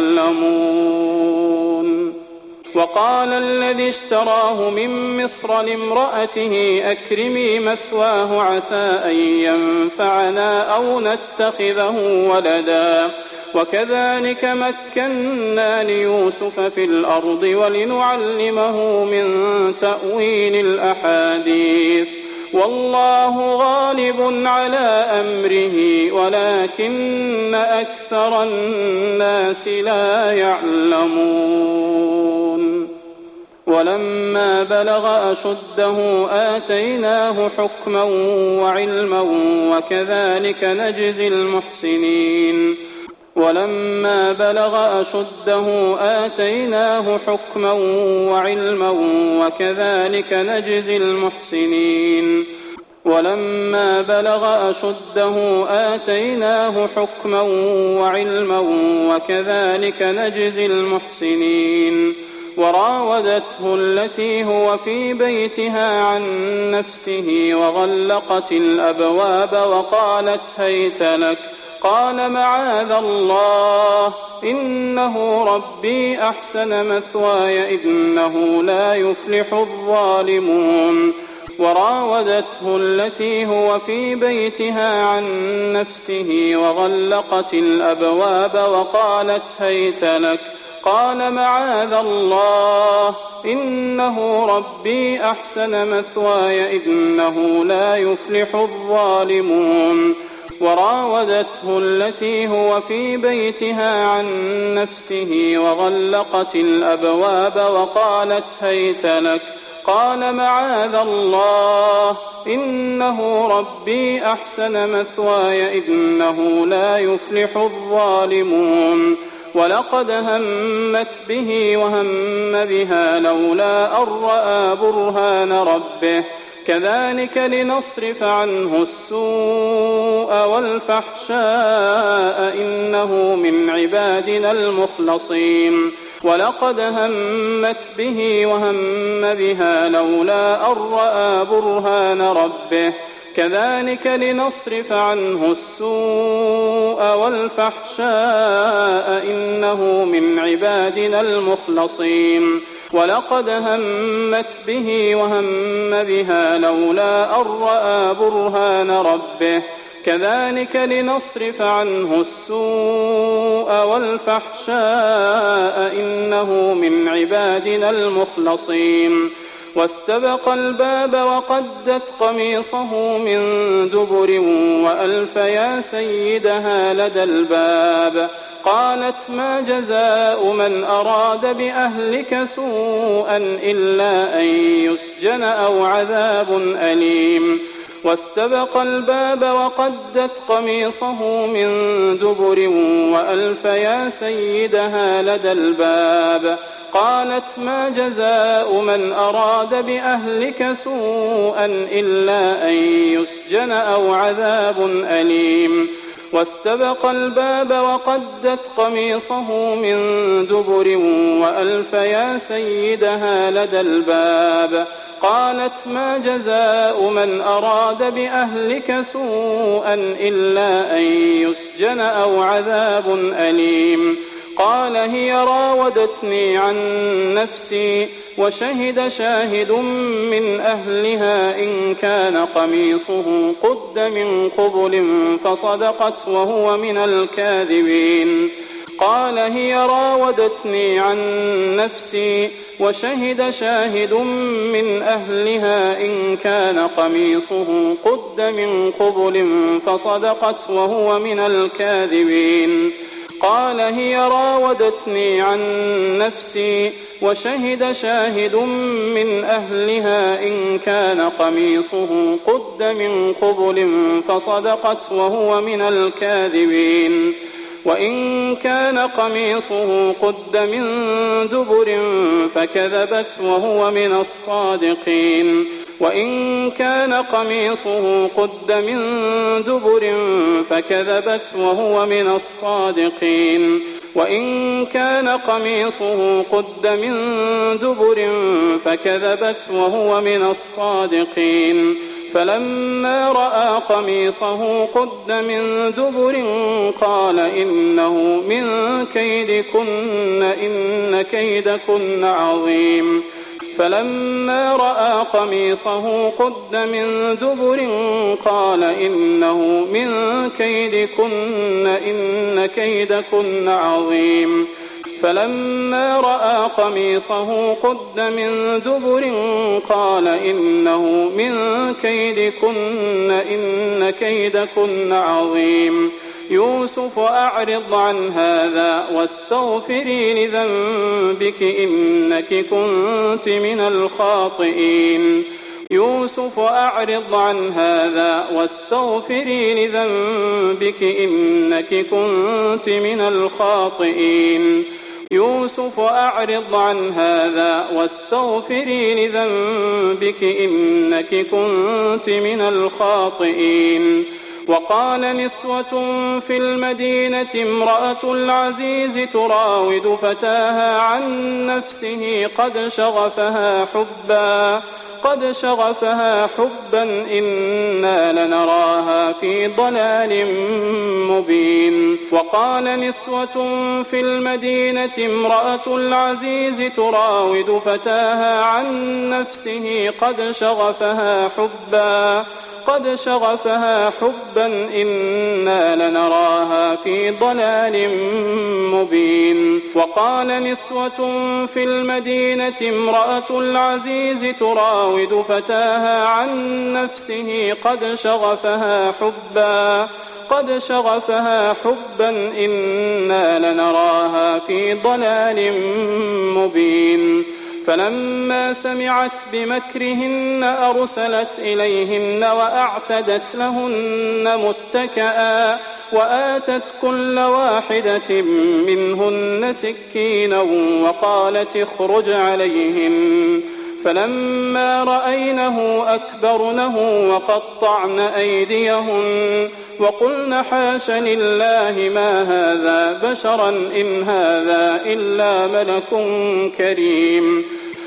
يعلمون وقال الذي اشتراه من مصر لامرأته أكرمي مثواه عسى أن ينفعنا أو نتخذه ولدا وكذلك مكنا ليوسف في الأرض ولنعلمه من تأويل الأحاديث والله غالب على أمره ولكن أكثر الناس لا يعلمون ولما بلغ أشده آتيناه حكما وعلما وكذلك نجزي المحسنين ولما بلغ أشده آتيناه حكما وعلما وكذلك نجزي المحسنين ولما بلغ أشده آتيناه حكما وعلما وكذلك نجزي المحسنين وراودته التي هو في بيتها عن نفسه وغلقت الأبواب وقالت هيت لك قال معاذ الله إنه ربي أحسن مثواي إنه لا يفلح الظالمون وراودته التي هو في بيتها عن نفسه وغلقت الأبواب وقالت هيت لك قال معاذ الله إنه ربي أحسن مثواي إنه لا يفلح الظالمون وراودته التي هو في بيتها عن نفسه وغلقت الأبواب وقالت هيت لك قال معاذ الله إنه ربي أحسن مثواي إنه لا يفلح الظالمون ولقد همت به وهم بها لولا أن رأى برهان ربه كذلك لنصرف عنه السوء والفحشاء إنه من عبادنا المخلصين ولقد همت به وهم بها لولا أن رأى برهان ربه كذلك لنصرف عنه السوء والفحشاء إنه من عبادنا المخلصين ولقد همت به وهم بها لولا أن رأى برهان ربه كذلك لنصرف عنه السوء والفحشاء إنه من عبادنا المخلصين واستبق الباب وقدت قميصه من دبر وألف يا سيدها لدى الباب قالت ما جزاء من أراد بأهلك سوءا إلا أن يسجن أو عذاب أليم واستبق الباب وقدت قميصه من دبر وألف يا سيدها لدى الباب قالت ما جزاء من أراد بأهلك سوءا إلا أن يسجن أو عذاب أليم واستبق الباب وقدت قميصه من دبر وألف يا سيدها لدى الباب قالت ما جزاء من أراد بأهلك سوءا إلا أن يسجن أو عذاب أليم قال هي راودتني عن نفسي وشهد شاهد من أهلها إن كان قميصه قد من قبل فصدقت وهو من الكاذبين قال هي راودتني عن نفسي وشهد شاهد من أهلها إن كان قميصه قد من قبل فصدقت وهو من الكاذبين قال هي راودتني عن نفسي وشهد شاهد من أهلها إن كان قميصه قد من قبل فصدقت وهو من الكاذبين وإن كان قميصه قد من دبر فكذبت وهو من الصادقين وإن كان قميصه قد من دبر فكذبت وهو من الصادقين وإن كان قميصه قد من دبر فكذبت وهو من الصادقين فلما رأى قميصه قد من دبر قال إنه من كيدكن إن كيدكن عظيم فلما رأى قميصه قد من دبر قال إنه من كيدكن إن كيدكن عظيم فلما رأى قميصه قد من دبر قال إنه من كيدكن إن كيدكن عظيم يوسف أعرض عن هذا واستغفري لذنبك إنك كنت من الخاطئين يوسف أعرض عن هذا واستغفري لذنبك إنك كنت من الخاطئين يوسف أعرض عن هذا واستغفري لذنبك إنك كنت من الخاطئين وقال نسوة في المدينة امرأة العزيز تراود فتاها عن نفسه قد شغفها حبا إنا لنراها في ضلال مبين وقال نسوة في المدينة امرأة العزيز تراود فتاها عن نفسه قد شغفها حبا إنا لنراها في ضلال مبين وقال نسوة في المدينة امرأة العزيز تراود فتاها عن نفسه قد شغفها حبا إنا لنراها في ضلال مبين فلما سمعت بمكرهن أرسلت إليهن وأعتدت لهن متكئا وآتت كل واحدة منهن سكينا وقالت اخرج عليهن فلما رأينه أكبرنه وقطعن أيديهن وقلن حاش لله ما هذا بشرا إن هذا إلا ملك كريم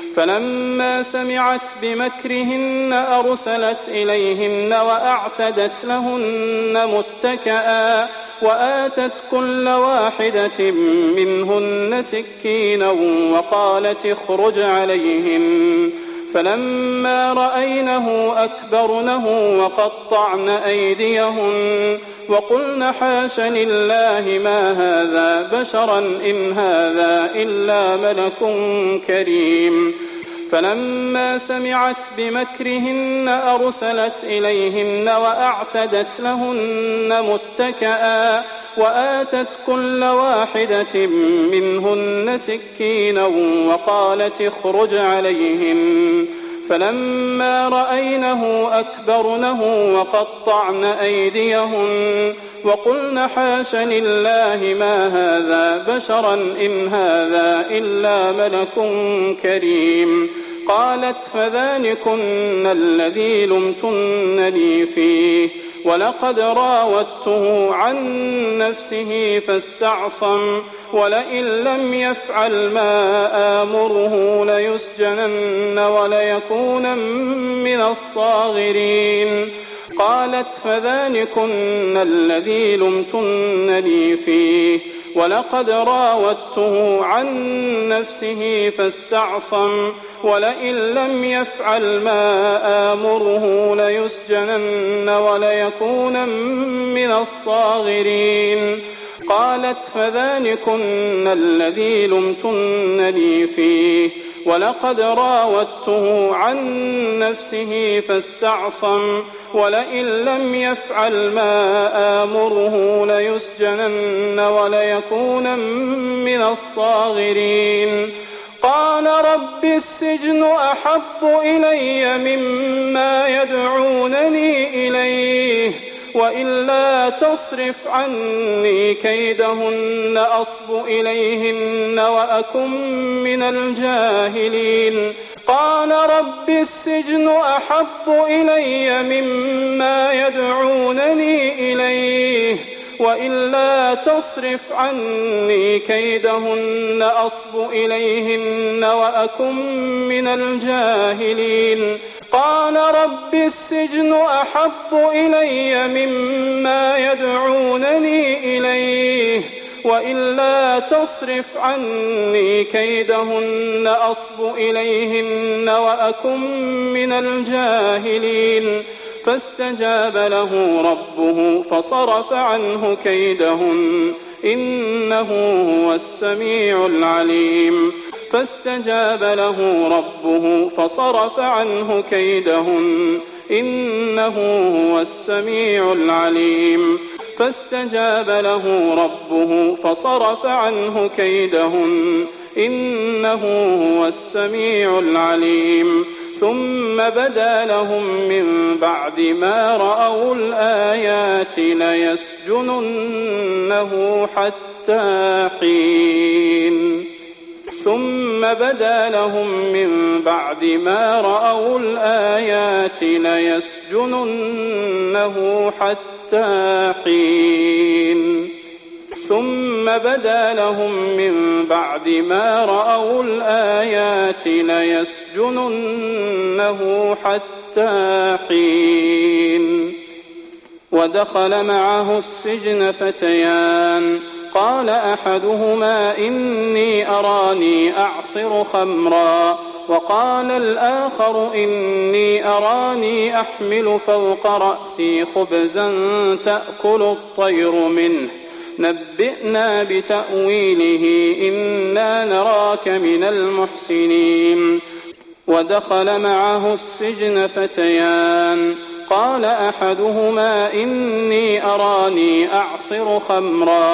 فلما سمعت بمكرهن أرسلت إليهن وأعتدت لهن متكئا وآتت كل واحدة منهن سكينا وقالت اخرج عليهن فلما رأينه أكبرنه وقطعن أيديهن وقلن حاش لله ما هذا بشرا إن هذا إلا ملك كريم فلما سمعت بمكرهن أرسلت إليهن وأعتدت لهن متكئا وآتت كل واحدة منهن سكينا وقالت اخرج عليهن فلما رأينه أكبرنه وقطعن أيديهن وقلن حاش لله ما هذا بشرا إن هذا إلا ملك كريم قالت فذلكن الذي لمتنني فيه ولقد راودته عن نفسه فاستعصم ولئن لم يفعل ما آمره ليسجنن وليكون من الصاغرين قالت فذلكن الذي لمتنني فيه ولقد راودته عن نفسه فاستعصم ولئن لم يفعل ما آمره ليسجنن وليكون من الصاغرين قالت فذلكن الذي لمتنني فيه ولقد راودته عن نفسه فاستعصم ولئن لم يفعل ما آمره ليسجنن وليكون من الصاغرين قال رب السجن أحب إلي مما يدعونني إليه وإلا تصرف عني كيدهن أصب إليهن وأكن من الجاهلين قال رب السجن أحب إلي مما يدعونني إليه وإلا تصرف عني كيدهن أصب إليهن وأكن من الجاهلين قال رب السجن أحب إلي مما يدعونني إليه وإلا تصرف عني كيدهن أصب إليهن وأكن من الجاهلين فاستجاب له ربه فصرف عنه كيدهن إنه هو السميع العليم فاستجاب له ربه فصرف عنه كيدهن إنه هو السميع العليم فاستجاب له ربه فصرف عنه كيدهن إنه هو السميع العليم ثم بدا لهم من بعد ما رأوا الآيات ليسجننه حتى حين ثم بدا لهم من بعد ما رأوا الآيات ليسجننه حتى حين ثم بدا لهم من بعد ما رأوا الآيات ليسجننه حتى حين ودخل معه السجن فتيان قال أحدهما إني أراني أعصر خمرا وقال الآخر إني أراني أحمل فوق رأسي خبزا تأكل الطير منه نبئنا بتأويله إنا نراك من المحسنين ودخل معه السجن فتيان قال أحدهما إني أراني أعصر خمرا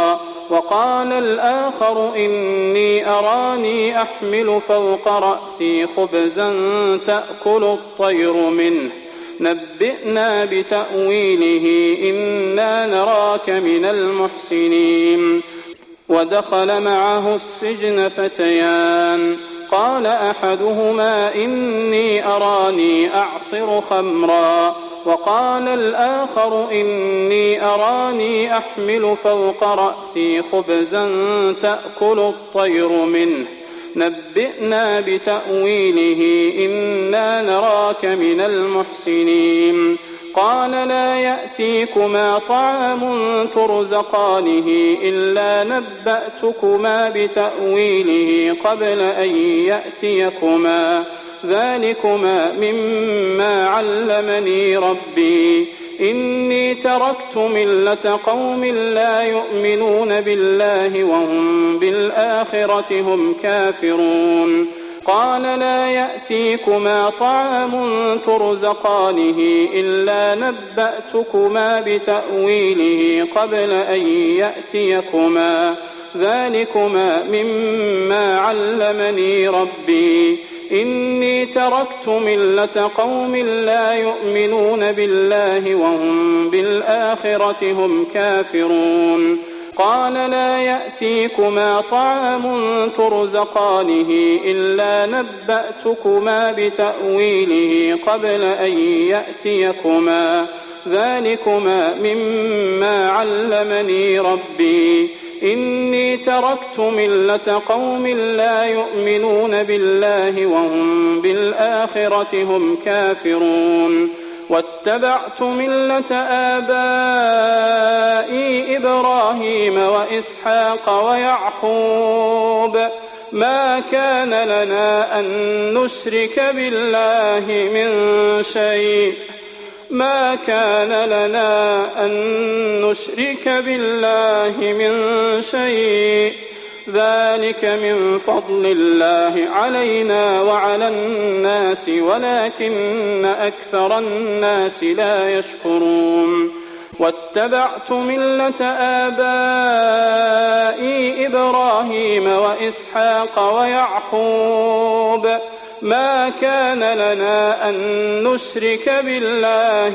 وقال الآخر إني أراني أحمل فوق رأسي خبزا تأكل الطير منه نبئنا بتأويله إنا نراك من المحسنين. ودخل معه السجن فتيان قال أحدهما إني أراني أعصر خمرا وقال الآخر إني أراني أحمل فوق رأسي خبزا تأكل الطير منه نبئنا بتأويله إنا نراك من المحسنين. قال لا يأتيكما طعام ترزقانه إلا نبأتكما بتأويله قبل أن يأتيكما ذلكما مما علمني ربي إني تركت ملة قوم لا يؤمنون بالله وهم بالآخرة هم كافرون. قال لا يأتيكما طعام ترزقانه إلا نبأتكما بتأويله قبل أن يأتيكما ذلكما مما علمني ربي إني تركت ملة قوم لا يؤمنون بالله وهم بالآخرة هم كافرون. قال لا يأتيكما طعام ترزقانه إلا نبأتكما بتأويله قبل أن يأتيكما ذلكما مما علمني ربي إني تركت ملة قوم لا يؤمنون بالله وهم بالآخرة هم كافرون. واتبعت ملة آبائي إبراهيم وإسحاق ويعقوب ما كان لنا أن نشرك بالله من شيء ذلك من فضل الله علينا وعلى الناس ولكن أكثر الناس لا يشكرون. واتبعت ملة آبائي إبراهيم وإسحاق ويعقوب ما كان لنا أن نشرك بالله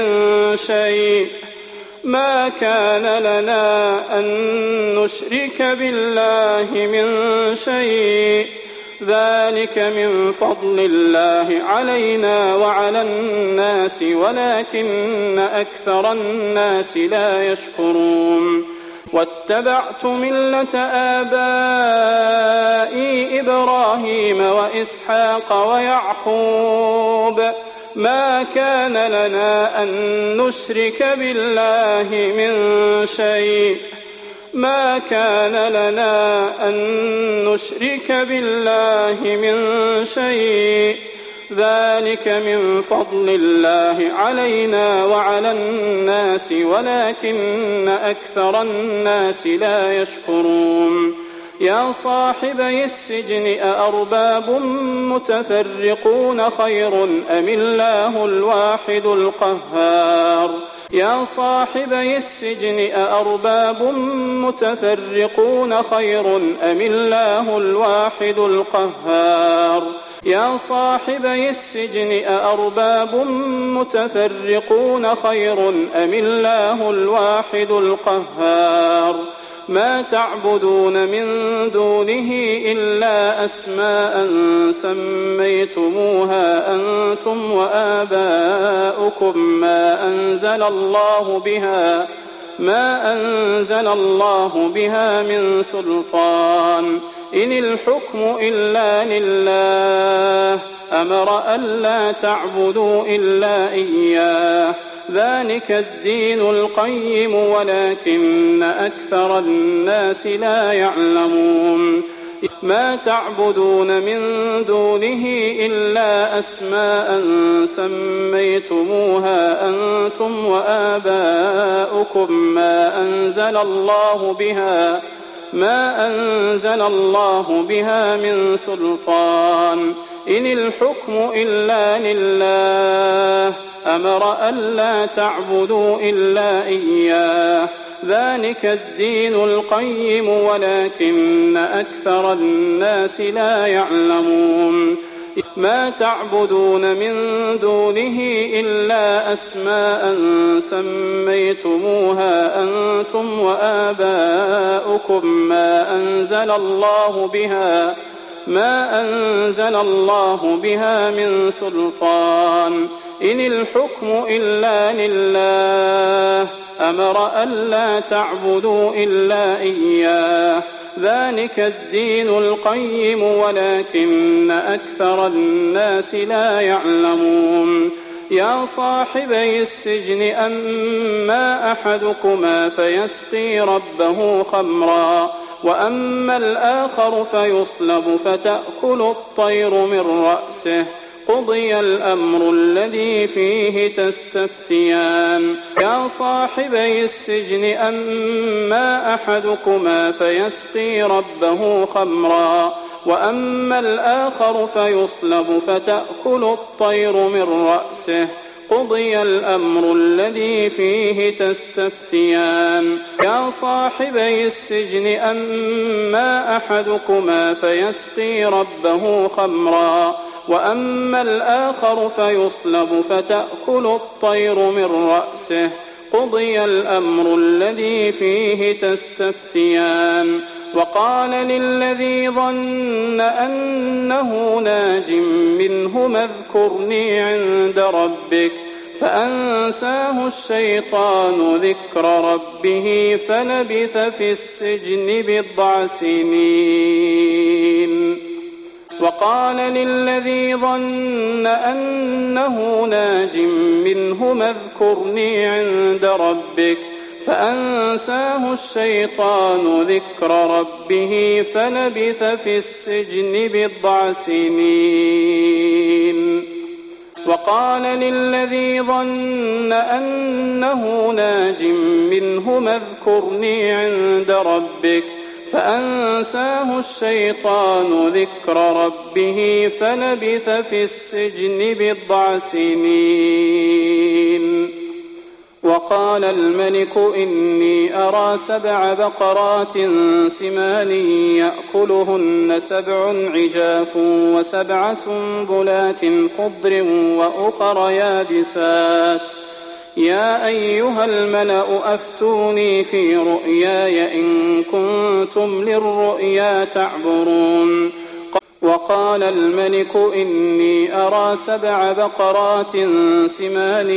من شيء ذلك من فضل الله علينا وعلى الناس ولكن أكثر الناس لا يشكرون. واتبعت ملة آبائي إبراهيم وإسحاق ويعقوب ما كان لنا أن نشرك بالله من شيء ذلك من فضل الله علينا وعلى الناس ولكن أكثر الناس لا يشكرون. يا صاحبي السجن أأرباب متفرقون خير أم الله الواحد القهار. يا صاحبي السجن أأرباب متفرقون خير أم الله الواحد القهار. يا صاحبي السجن أأرباب متفرقون خير أم الله الواحد القهار. ما تعبدون من دونه إلا أسماء سميتموها أنتم وآباؤكم ما أنزل الله بها من سلطان إن الحكم إلا لله أمر ألا تعبدوا إلا إياه ذلك الدين القيم ولكن أكثر الناس لا يعلمون. ما تعبدون من دونه إلا أسماء سميتموها أنتم وآباؤكم ما أنزل الله بها من سلطان إن الحكم إلا لله أمر ألا تعبدوا إلا إياه ذلك الدين القيم ولكن أكثر الناس لا يعلمون ما تعبدون من دونه إلا أسماء سميتموها أنتم وآباؤكم ما أنزل الله بها من سلطان إن الحكم إلا لله أمر ألا تعبدوا إلا إياه ذلك الدين القيم ولكن أكثر الناس لا يعلمون يا صاحبي السجن أما أحدكما فيسقي ربه خمرا وأما الآخر فيصلب فتأكل الطير من رأسه قضي الأمر الذي فيه تستفتيان يا صاحبي السجن أما أحدكما فيسقي ربه خمرا وأما الآخر فيصلب فتأكل الطير من رأسه قضي الأمر الذي فيه تستفتيان يا صاحبي السجن أما أحدكما فيسقي ربه خمرا وأما الآخر فيصلب فتأكل الطير من رأسه قضي الأمر الذي فيه تستفتيان وقال للذي ظن أنه ناج منهما اذكرني عند ربك فأنساه الشيطان ذكر ربه فلبث في السجن 9 سنين وقال للذي ظن أنه ناج منهما اذكرني عند ربك فأنساه الشيطان ذكر ربه فلبث في السجن 9 سنين وقال للذي ظن أنه ناج منهما اذكرني عند ربك فأنساه الشيطان ذكر ربه فلبث في السجن 9 سنين وقال الملك إني أرى 7 بقرات سمان يأكلهن 7 عجاف و7 سنبلات خضر وأخر يابسات يا أيها الملأ أفتوني في رؤياي إن كنتم للرؤيا تعبرون وقال الملك إني أرى 7 بقرات سمان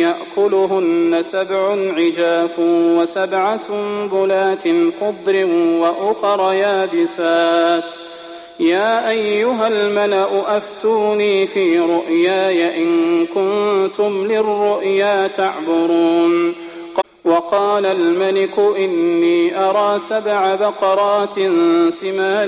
يأكلهن 7 عجاف و7 سنبلات خضر وأخر يابسات يا أيها الملأ أفتوني في رؤياي إن كنتم للرؤيا تعبرون وقال الملك إني أرى 7 بقرات سمان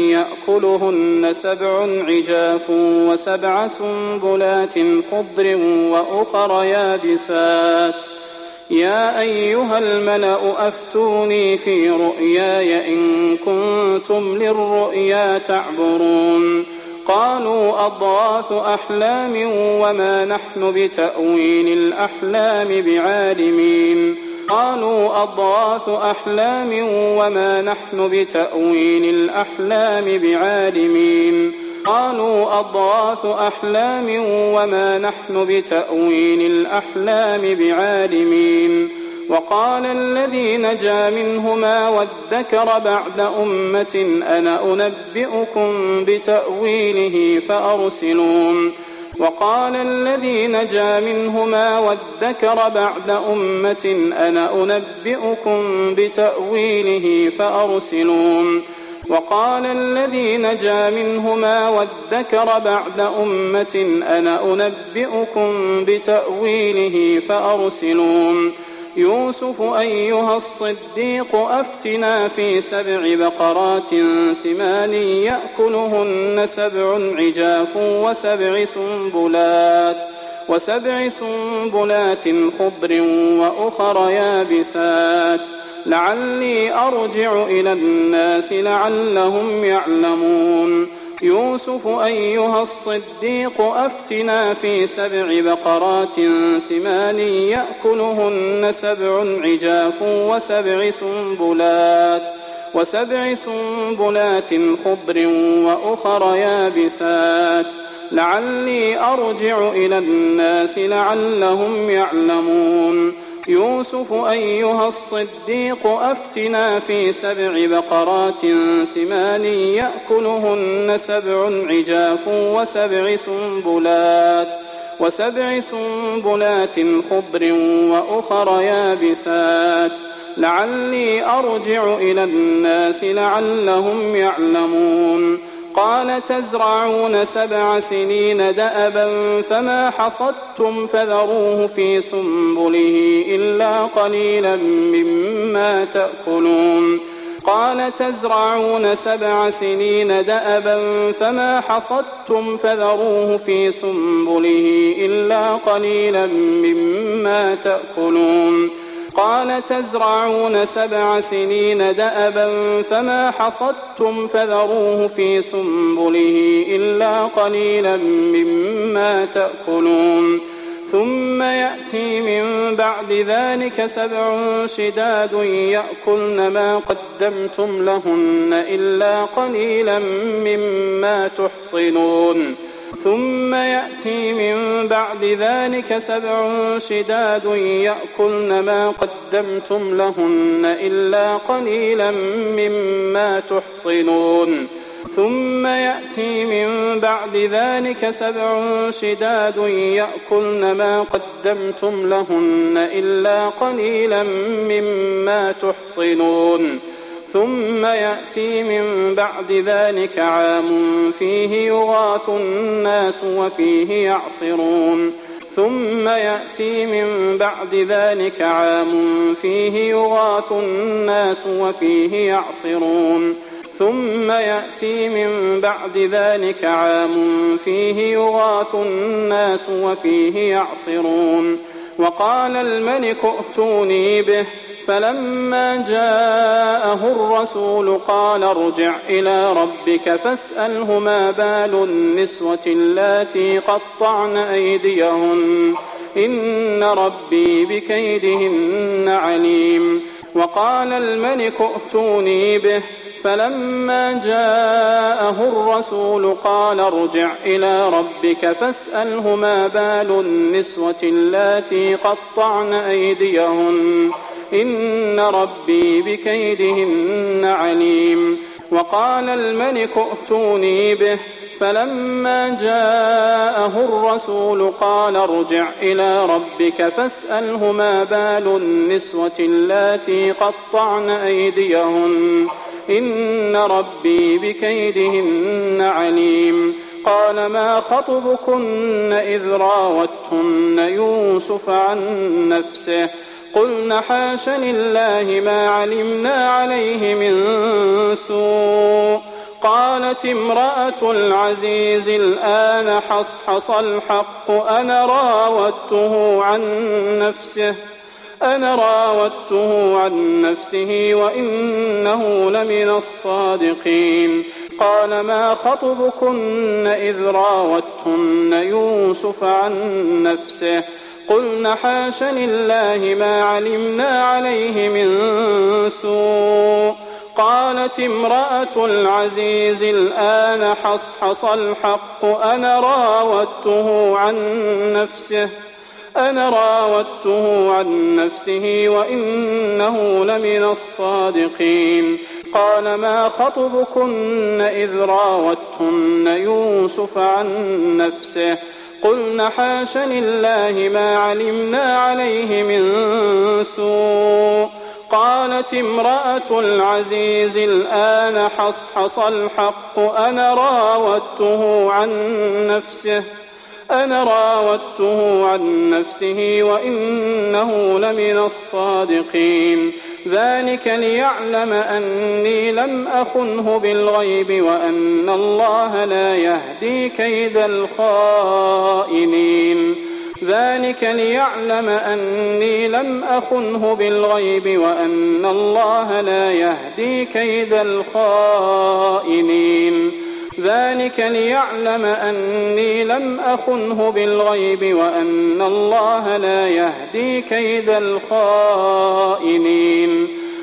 يأكلهن 7 عجاف و7 سنبلات خضر وأخر يابسات يا أيها الملأ أفتوني في رؤياي إن كنتم للرؤيا تعبرون قالوا أضغاث أحلام وما نحن بتأويل الأحلام بعالمين قالوا أضغاث أحلام وما نحن بتأويل الأحلام بعالمين قالوا أضغاث أحلام وما نحن بتأويل الأحلام بعالمين وقال الذي نجا منهما وادكر بعد أمة أنا أنبئكم بتأويله فأرسلون وقال الذي نجا منهما وادكر بعد أمة أنا أنبئكم بتأويله فأرسلون وقال الذي نجا منهما وادكر بعد أمة أنا أنبئكم بتأويله فأرسلون يوسف أيها الصديق أفتنا في 7 بقرات سمان يأكلهن 7 عجاف و7 سنبلات خضر وأخر يابسات لعلي أرجع إلى الناس لعلهم يعلمون يوسف أيها الصديق أفتنا في 7 بقرات سمان يأكلهن 7 عجاف وسبع سنبلات خضر وأخر يابسات لعلي أرجع إلى الناس لعلهم يعلمون يوسف أيها الصديق أفتنا في 7 بقرات سمان يأكلهن 7 عجاف وسبع سنبلات خضر وأخر يابسات لعلي أرجع إلى الناس لعلهم يعلمون قال تزرعون 7 سنين دأبا فما حصدتم فذروه في سنبله إلا قليلا مما تأكلون قال تزرعون 7 سنين دأبا فما حصدتم فذروه في سنبله إلا قليلا مما تأكلون قال تزرعون 7 سنين دأبا فما حصدتم فذروه في سنبله إلا قليلا مما تأكلون ثم يأتي من بعد ذلك 7 شداد يأكلن ما قدمتم لهن إلا قليلا مما تحصنون ثم يأتي من بعد ذلك 7 شداد يأكلن ما قدمتم لهن إلا قليلا مما تحصنون ثم يأتي من بعد ذلك 7 شداد يأكلن ما قدمتم لهن إلا قليلا مما تحصنون ثم يأتي من بعد ذلك عام فيه يغاث الناس وفيه يعصرون ثم يأتي من بعد ذلك عام فيه يغاث الناس وفيه يعصرون ثم يأتي من بعد ذلك عام فيه يغاث الناس وفيه يعصرون وقال الملك ائتوني به فلما جاءه الرسول قال ارجع إلى ربك فاسأله ما بال النسوة اللاتي قطعن أيديهن إن ربي بكيدهن عليم وقال الملك ائتوني به فلما جاءه الرسول قال ارجع إلى ربك فاسأله ما بال النسوة اللاتي قطعن أيديهن إن ربي بكيدهن عليم وقال الملك ائتوني به فلما جاءه الرسول قال ارجع إلى ربك فاسأله ما بال النسوة اللاتي قطعن أيديهن إن ربي بكيدهن عليم قال ما خطبكن إذ راوتن يوسف عن نفسه قلن حاش لله ما علمنا عليه من سوء قالت امرأة العزيز الآن حصحص الحق أنا راودته عن نفسه وإنه لمن الصادقين قال ما خطبكن إذ راوتن يوسف عن نفسه قلن حاش لله ما علمنا عليه من سوء قالت امرأة العزيز الآن حصحص الحق أنا راودته عن نفسه وإنه لمن الصادقين قال ما خطبكن إذ راوتن يوسف عن نفسه قلن حاش لله ما علمنا عليه من سوء قالت امرأة العزيز الآن حصحص الحق أنا راودته عن نفسه وإنه لمن الصادقين ذلك ليعلم أني لم أخنه بالغيب وأن الله لا يهدي كيد الخائنين ذلك ليعلم أني لم أخنه بالغيب وأن الله لا يهدي كيد الخائنين ذلك ليعلم أني لم أخنه بالغيب وأن الله لا يهدي كيد الخائنين